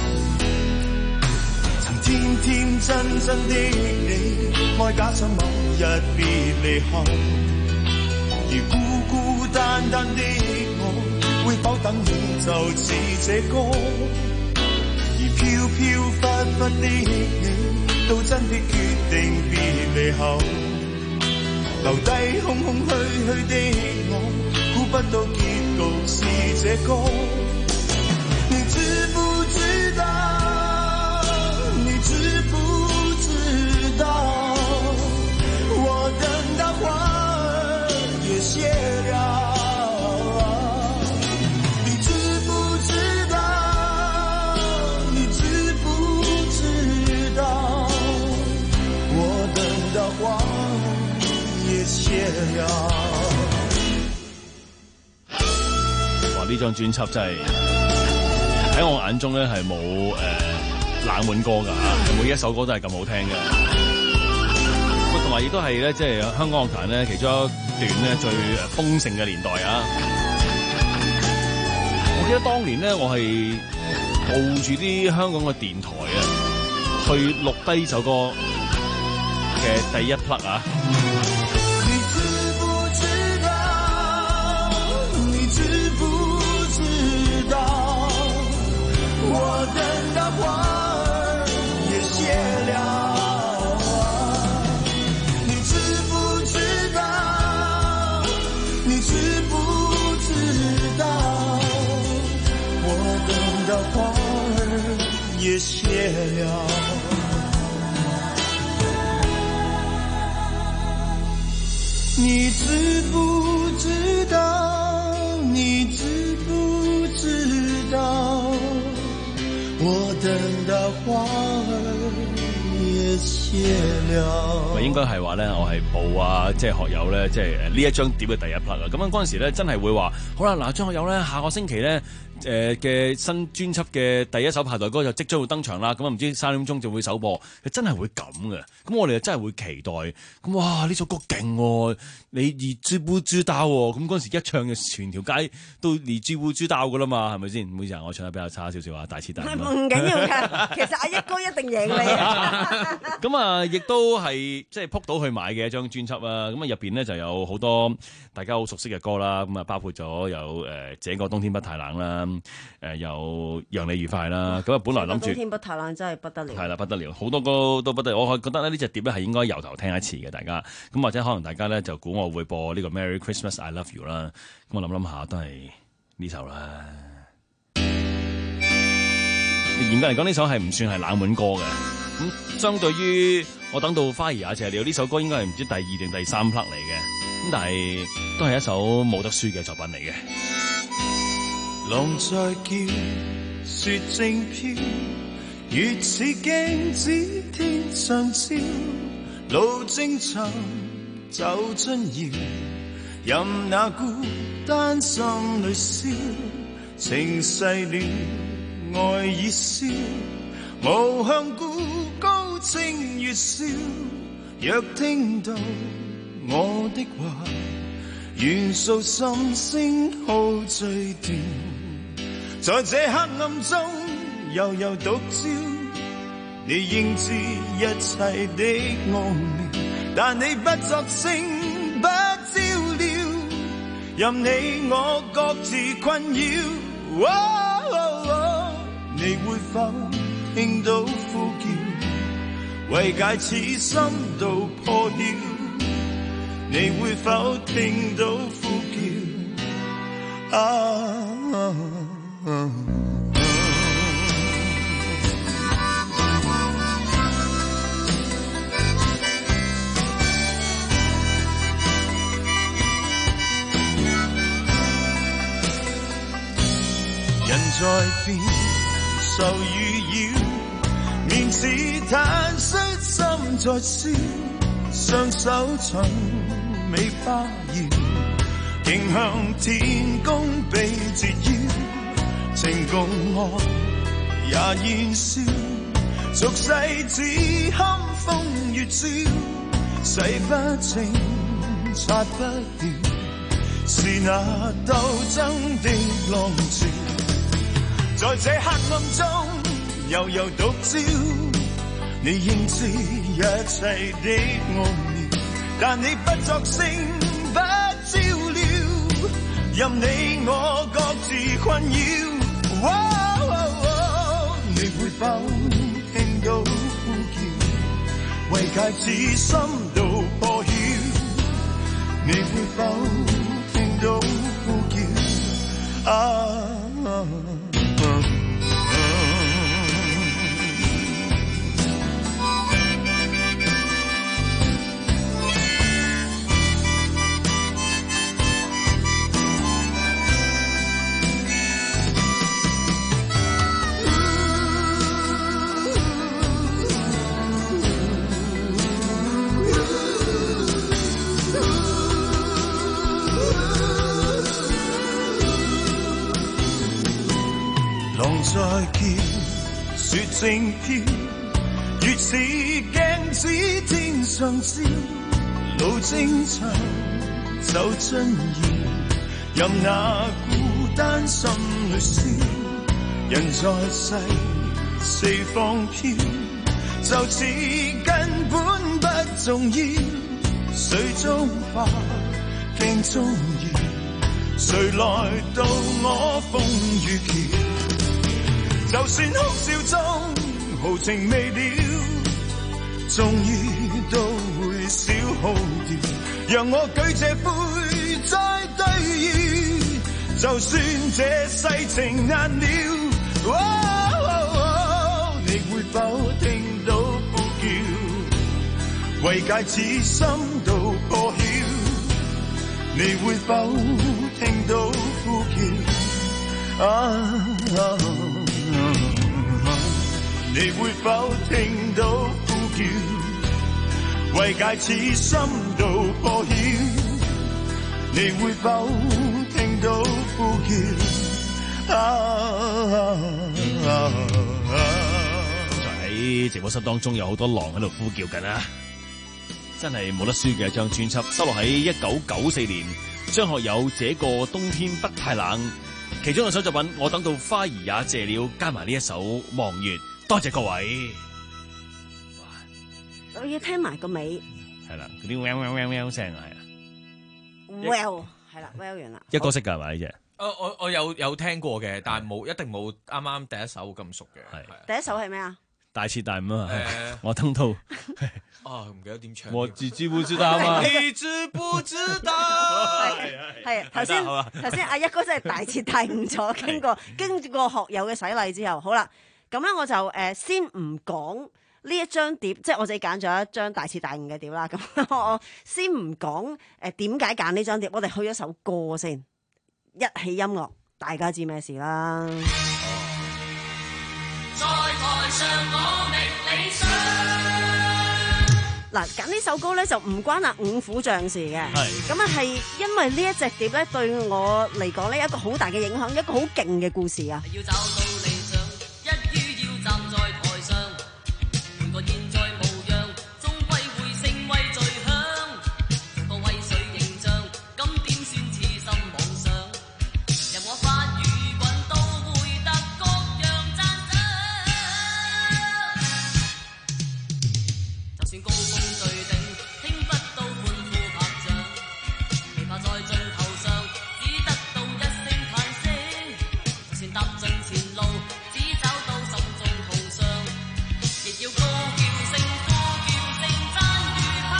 曾天天真真的你，愛假想某日別離後，而孤孤單單的我，會否等你就似這歌？而飄飄忽忽的你，都真的決定別離後，留低空空虛虛的我，估不到結局是這歌。你知不知道？你知不知道？我等到花兒也謝了， 了。 哇！呢張專輯真係喺我眼中咧係冇誒冷門歌㗎嚇，每一首歌都係咁好聽嘅。咁同埋亦都係咧，即係香港樂壇咧其中一段咧最豐盛嘅年代啊！我記得當年咧，我係抱住啲香港嘅電台啊，去錄低呢首歌嘅第一 plug 啊！ 我等到花兒也謝了，你知不知道？你知不知道？我等到花兒也謝了，你知不知道？你知不知道？我等到花兒也謝了。 咪應該係話咧，我係報啊，即係學友咧，即係誒呢一張碟嘅第一 plug 啊。咁樣嗰陣時咧，真係會話好啦，嗱，張學友咧下個星期咧誒嘅新專輯嘅第一首派台歌就即將會登場啦。咁啊唔知三點鐘就會首播，佢真係會咁嘅。咁我哋就真係會期待。咁哇呢首歌勁喎，你知不知道喎？咁嗰陣時一唱就全條街都你知不知道噶啦嘛，係咪先？唔好意思啊，我唱得比較差少少啊，大徹大悟。 唔緊要㗎，其實阿一哥一定贏你啊！ 咁啊，亦都係即係撲到去買嘅一張專輯啊！咁啊入邊咧就有好多大家好熟悉嘅歌啦，咁啊包括咗有誒、呃《這個冬天不太冷》啦，誒、呃、有讓你愉快啦。咁啊本來諗住冬天不太冷真係不得了， 係啦不得了，好多歌都不得了。我覺得咧呢隻碟咧係應該由頭聽一次嘅，大家咁或者可能大家咧就估我會播呢個 Merry Christmas I Love You 啦。咁我諗諗下都係呢首啦。嚴格嚟講，呢首係唔算係冷門歌嘅。咁相對於我等到花兒也謝了呢首歌，應該係唔知第二定第三 plug 嚟嘅。咁但係都係一首冇得輸嘅作品嚟嘅。 浪在叫，雪正飄，月似鏡子天上照，路正長走進遙，任那孤單心裏燒，情逝了愛已消，無向故高清月笑，若聽到我的話，願訴心聲好醉掉，在這黑暗中悠悠獨照，你應知一切的奧妙，但你不作聲不照料，任你我各自困擾。哦哦哦，你會否聽到呼叫，為解此心到破曉？你會否聽到呼叫？啊啊啊啊人在變，愁與擾，面似炭疽，心在燒，雙手尋美花搖，徑向天公被折腰，情共愛也燃燒，俗世只堪風月照，洗不清擦不掉，是那鬥爭的浪潮，在這黑暗中悠悠獨照，你應知一切的奧妙，但你不作聲不照料，任你我各自困擾。哦哦哦，你會否聽到呼叫，為解此心到破曉？你會否聽到呼叫？啊啊見，雪正飄，月似鏡子天上照，路正長走進兒，任那孤單心裏燒，人在世四方飄，就似根本不重要，水中花鏡中搖，誰來到我風雨橋？就算哭笑中豪情未了，終於都會消耗掉。讓我舉這杯再對月，就算這世情難了。哦哦哦，你會否聽到呼叫？為戒指心到破曉，你會否聽到呼叫？啊啊啊啊，你會否聽到呼叫？為戒指心到破曉，你會否聽到呼叫？啊啊啊啊， 喺直播室當中有好多狼喺度呼叫緊啊！真係冇得輸嘅一張專輯，收錄喺一九九四年，張學友《這個冬天不太冷》其中一首作品，我等到花兒也謝了，加埋呢一首《望月》，多謝各位。 我要聽埋個尾， 係啦，嗰啲 well well well well 聲啊，係啊 well 係啦 well 完啦， 一歌識㗎係咪呢隻？ 我我我有有聽過嘅，但係冇一定冇啱啱第一首咁熟嘅。 第一首係咩啊？ 大徹大悟啊！ 誒我等到啊，唔記得點唱。 我自知不知道嘛， 你知不知道？ 係頭先頭先阿一哥真係大徹大悟咗，經過經過學友嘅洗禮之後，好啦，咁咧我就誒先唔講呢一張碟，即係我自己揀咗一張大徹大悟嘅碟啦。咁我先唔講誒點解揀呢張碟，我哋去咗首歌先，一起音樂，大家知咩事啦？在台上我覓理想。嗱，揀呢首歌咧就唔關阿五虎將事嘅，咁啊係因為呢一隻碟咧對我嚟講咧一個好大嘅影響，一個好勁嘅故事啊！要找到理想，一於要站在台上，換個現在模樣，終歸會成為最響，個威水形象，咁點算痴心妄想？任我發語滾都會得各樣讚賞，就算高峰最頂，聽不到歡呼拍掌，未怕在盡頭上，只得到一聲嘆息。就算踏盡前路，只找到心中痛傷，亦要高叫聲、呼叫聲、讚譽拍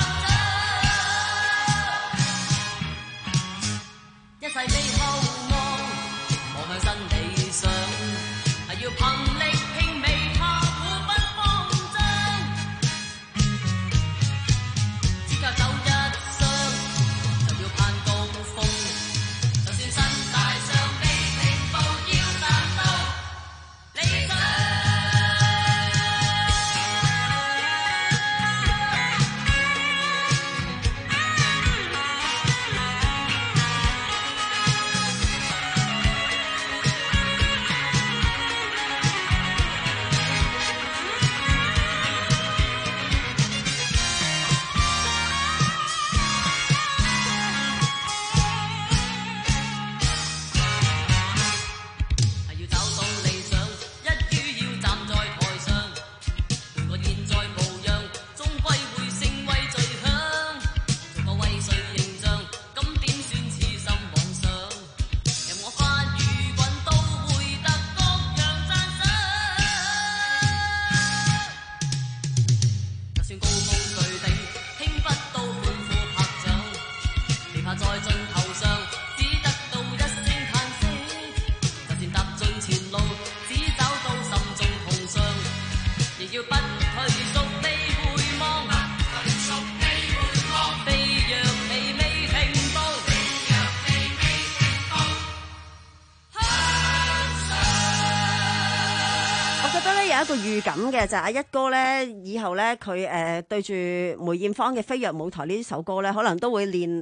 掌。一世未後望，望向新理想，係要憑力拼未怕苦不慌張，只靠走一雙，就要攀高峰。就算身帶傷悲平步，要達到理想。係要找到理想，一於要站在台上，換個現在模樣，終歸會成為最響，做個威水形象，咁點算痴心妄想？任我發語滾都會得各樣讚賞，就算高峰最頂，聽不到歡呼拍掌，未怕在盡頭上，只得到一聲嘆息。就算踏盡前路，只找到心中痛傷，亦要不退縮地回望，飛躍你未停步，我覺得咧有一個預感嘅就係阿一哥咧，以後咧佢誒對住梅艷芳嘅《飛躍舞台》呢首歌咧，可能都會練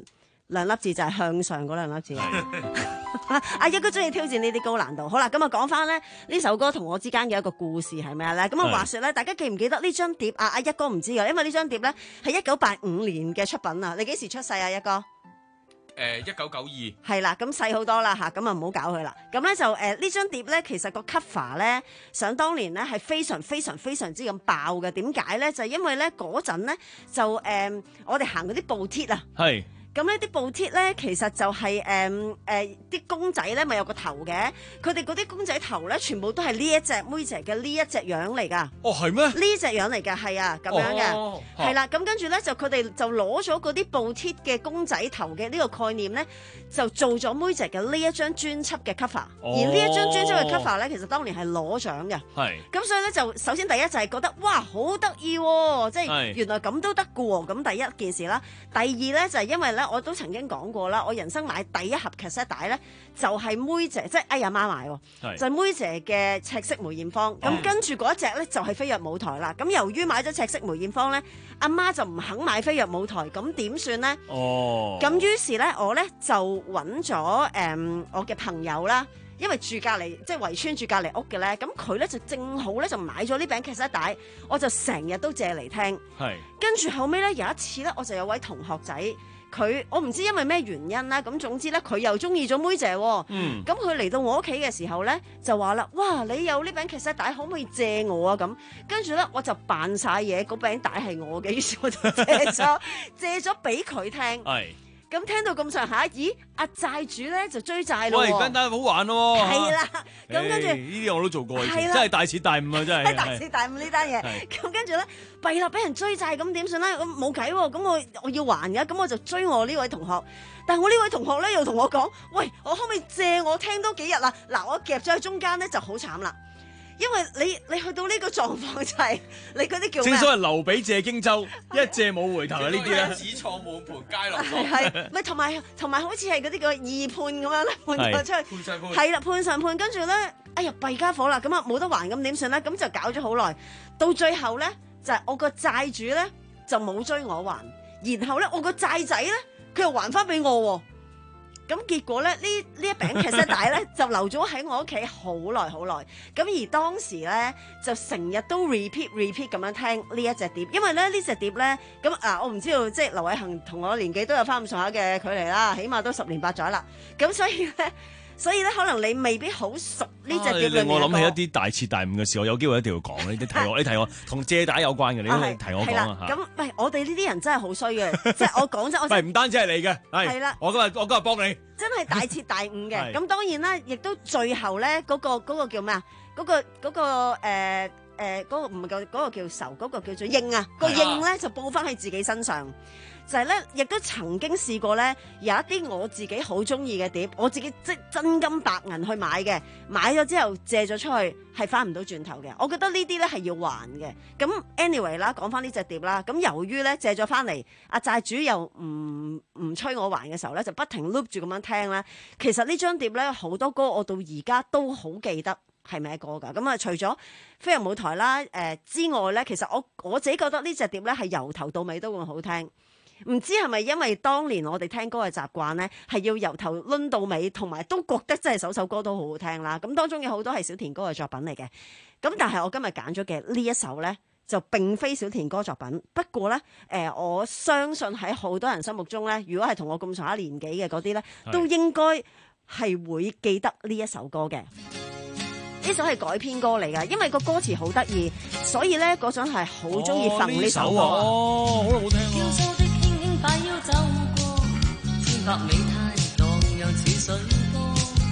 兩粒字就係向上嗰兩粒字。阿一哥中意挑戰呢啲高難度。好啦，咁啊講翻咧呢首歌同我之間嘅一個故事係咩咧？咁啊話說咧，大家記唔記得呢張碟啊？阿一哥唔知㗎，因為呢張碟咧係一九八五年嘅出品啊。你幾時出世啊？一哥？ 誒一九九二係啦，咁細好多啦嚇，咁啊唔好搞佢啦。咁咧就誒呢張碟咧，其實個 cover 咧，想當年咧係非常非常非常之咁爆嘅。點解咧？就係因為咧嗰陣咧就誒、呃、我哋行嗰啲步鐵啊。 係。 咁呢啲布貼咧，其實就係誒誒啲公仔咧，咪有個頭嘅。佢哋嗰啲公仔頭咧，全部都係呢一隻妹姐嘅呢一隻樣嚟㗎。 哦，係咩？ 呢隻樣嚟㗎，係啊，咁樣嘅，係啦。咁跟住咧，就佢哋就攞咗嗰啲布貼嘅公仔頭嘅呢個概念咧，就做咗妹姐嘅呢一張專輯嘅 cover。而呢一張專輯嘅 cover 咧，其實當年係攞獎嘅。 係。 咁所以咧，就首先第一就係覺得哇，好得意喎！即係原來咁都得㗎喎。咁第一件事啦，第二咧就係因為咧。我都曾經講過啦，我人生買第一盒卡式帶咧，就係、是、妹姐，即係哎呀媽買喎，就係、是、妹姐嘅赤色梅艷芳。咁、嗯、跟住嗰一隻咧就係飛躍舞台啦。咁由於買咗赤色梅艷芳咧，阿媽就唔肯買飛躍舞台，咁點算咧？哦，咁於是咧我咧就揾咗誒我嘅朋友啦。因為住隔離，即係圍村住隔離屋嘅咧，咁佢咧就正好咧就買咗呢餅卡式帶，我就成日都借嚟聽。係，跟住後尾咧有一次咧，我就有位同學仔，佢我唔知因為咩原因啦，咁總之咧佢又中意咗妹姐喎。嗯，咁佢嚟到我屋企嘅時候咧，就話啦：哇，你有呢餅卡式帶，可唔可以借我啊？咁跟住咧我就扮晒嘢，嗰餅帶係我嘅，於是我就借咗借咗俾佢聽。係。咁聽到咁上下，咦？阿債主咧就追債咯。喂， 簡單好玩咯。 係啦，咁跟住呢啲我都做過，真係大徹大悟啊！真係。 大徹大悟呢單嘢，咁跟住咧弊啦，俾人追債，咁點算咧？咁冇計喎，咁我我要還嘅，咁我就追我呢位同學。但係我呢位同學咧又同我講：喂，我可唔可以借我聽多幾日啊？嗱，我夾咗喺中間咧就好慘啦。因為你你去到呢個狀況就係、是、你嗰啲叫咩？ 正所謂劉備借荊州，一借冇回頭啊！呢啲咧， 只錯滿盤皆落係係，咪同埋同埋好似係嗰啲叫二判咁樣咧，判咗出去，判上判，係啦，判上判，跟住咧，哎呀弊家伙啦，咁啊冇得還，咁點算咧？咁就搞咗好耐，到最後咧就係、是、我個債主咧就冇追我還，然後咧我個債仔咧佢又還翻俾我喎。咁結果咧，呢呢一餅卡式帶咧就留咗喺我屋企好耐好耐。咁而當時咧就成日都 repeat repeat 咁樣聽呢一隻碟，因為咧呢隻碟咧咁啊，我唔知道即係劉偉恒同我年紀都有翻咁上下嘅距離啦，起碼都十年八載啦。咁所以咧。所以咧，可能你未必好熟呢隻碟裏面嘅歌。 我諗起一啲大徹大悟嘅事，我有機會一定要講。你提我，你提我，同借帶有關嘅，你提我講啊。 咁喂，我哋呢啲人真係好衰嘅，即係我講真，我唔單止係你嘅， 係啦， 我今日我今日幫你， 真係大徹大悟嘅。咁當然啦，亦都最後咧，嗰個嗰個叫咩啊？嗰個嗰個誒誒嗰個唔係叫嗰個叫仇，嗰個叫做應啊。個應咧就報翻喺自己身上。就係咧，亦都曾經試過咧，有一啲我自己好中意嘅碟，我自己即真金白銀去買嘅，買咗之後借咗出去，係翻唔到轉頭嘅。我覺得呢啲咧係要還嘅。咁 anyway 啦，講翻呢隻碟啦。咁由於咧借咗翻嚟，阿債主又唔唔催我還嘅時候咧，就不停 loop 住咁樣聽啦。其實呢張碟咧好多歌我到而家都好記得係咩歌㗎。咁啊，除咗飛躍舞台啦誒、呃、之外咧，其實我我自己覺得呢隻碟咧係由頭到尾都會好聽。唔知係咪因為當年我哋聽歌嘅習慣呢，係要由頭輪到尾，同埋都覺得真係首首歌都好好聽啦。咁當中有好多係小田哥嘅作品嚟嘅。咁但係我今日揀咗嘅呢一首呢，就並非小田哥作品。不過呢，誒、呃、我相信喺好多人心目中呢，如果係同我咁上下年紀嘅嗰啲呢，都應該係會記得呢一首歌嘅。呢首係改編歌嚟㗎，因為個歌詞好得意，所以呢嗰種係好中意揈呢首歌。 哦，好好聽啊！ 把腰走過，千百美態蕩漾似水波。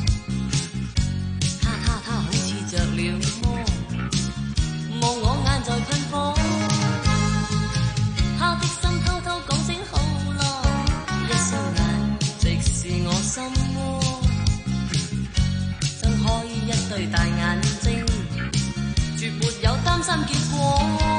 他他他好似着了魔，望我眼在噴火。他的心偷偷講聲好咯，一雙眼直視我心窩。睜開一對大眼睛，絕沒有擔心結果。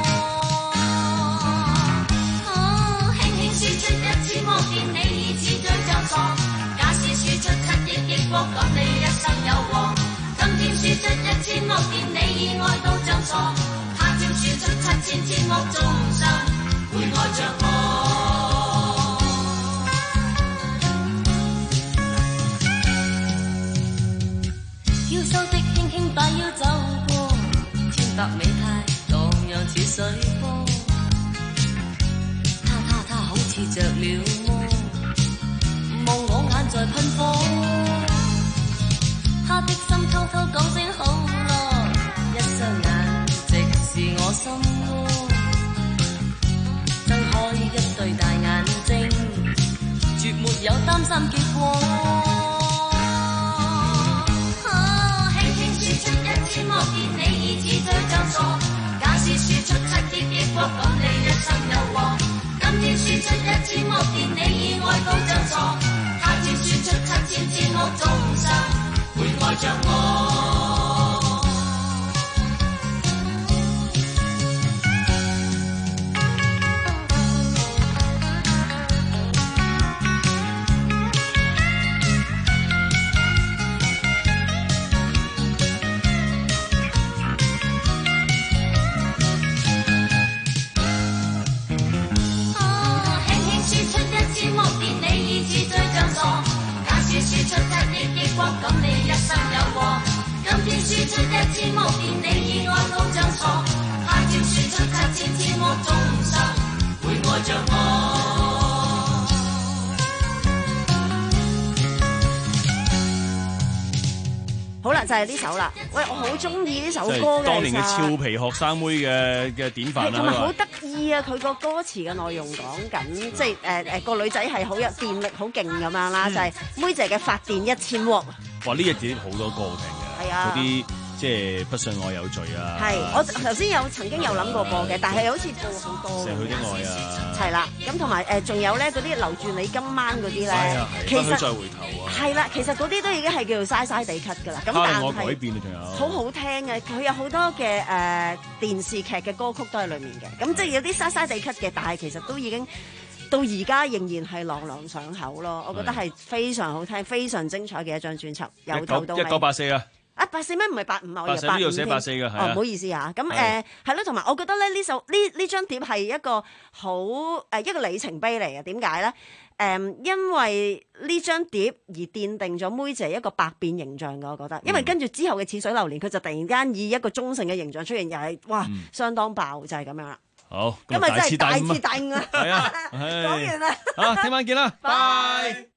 輸出一千惡電，你以此追就錯。假使輸出七億億波，咁你一生有禍。今天輸出一千惡電，你以愛到像傻。他朝輸出七千千惡，終生會愛着我。 輕把腰走過，千百美態蕩漾似水波。他他他好似着了魔，望我眼在噴火。他的心偷偷講聲好咯，一雙眼直是我心窩。睜開一對大眼睛，絕沒有擔心結果。莫見你以此追將錯，假使輸出七億億國，咁你一生有禍。今天輸出一千，莫見你以愛高將錯，他朝輸出七千千惡中傷，會愛着我。咁你一生有禍，今天輸出一千，莫見你以愛高將錯，他朝輸出七千千惡中傷，會愛着我。 好啦，就係呢首啦。喂，我好中意呢首歌嘅， 當年嘅俏皮學生妹嘅嘅典範啦。 同埋好得意啊！佢個歌詞嘅內容講緊，即係誒誒個女仔係好有電力、好勁咁樣啦，就係妹姐嘅發電一千鑊。 哇！呢日自己好多歌好聽嘅， 係啊， 嗰啲即係不信我有罪啊。 係，我頭先有曾經有諗過播嘅，但係好似播好多。 錫佢的愛啊。 係啦，咁同埋誒仲有咧嗰啲留住你今晚嗰啲咧， 其實不許再回頭啊。 係啦，其實嗰啲都已經係叫做嘥嘥地咳㗎啦。咁但係我改變啊，仲有好好聽嘅，佢有好多嘅誒、呃、電視劇嘅歌曲都喺裡面嘅。咁即係有啲嘥嘥地咳嘅，但係其實都已經到而家仍然係朗朗上口咯。我覺得係非常好聽、非常精彩嘅一張專輯，由頭到尾。 一九八四啊！ 啊，八四咩？唔係八五啊，我以為八五添。 呢度寫八四嘅，係哦，唔好意思嚇。咁誒係咯，同埋我覺得咧呢首呢呢張碟係一個好誒、呃、一個里程碑嚟嘅。點解咧？誒、呃，因為呢張碟而奠定咗妹姐一個百變形象嘅，我覺得。因為跟住之後嘅《似水流年》，佢就突然間以一個中性嘅形象出現，又係哇、嗯、相當爆，就係、是、咁樣啦。 好， 今日真係大徹大悟啊！ 係啊， 講完啦， 啊，聽晚見啦，拜。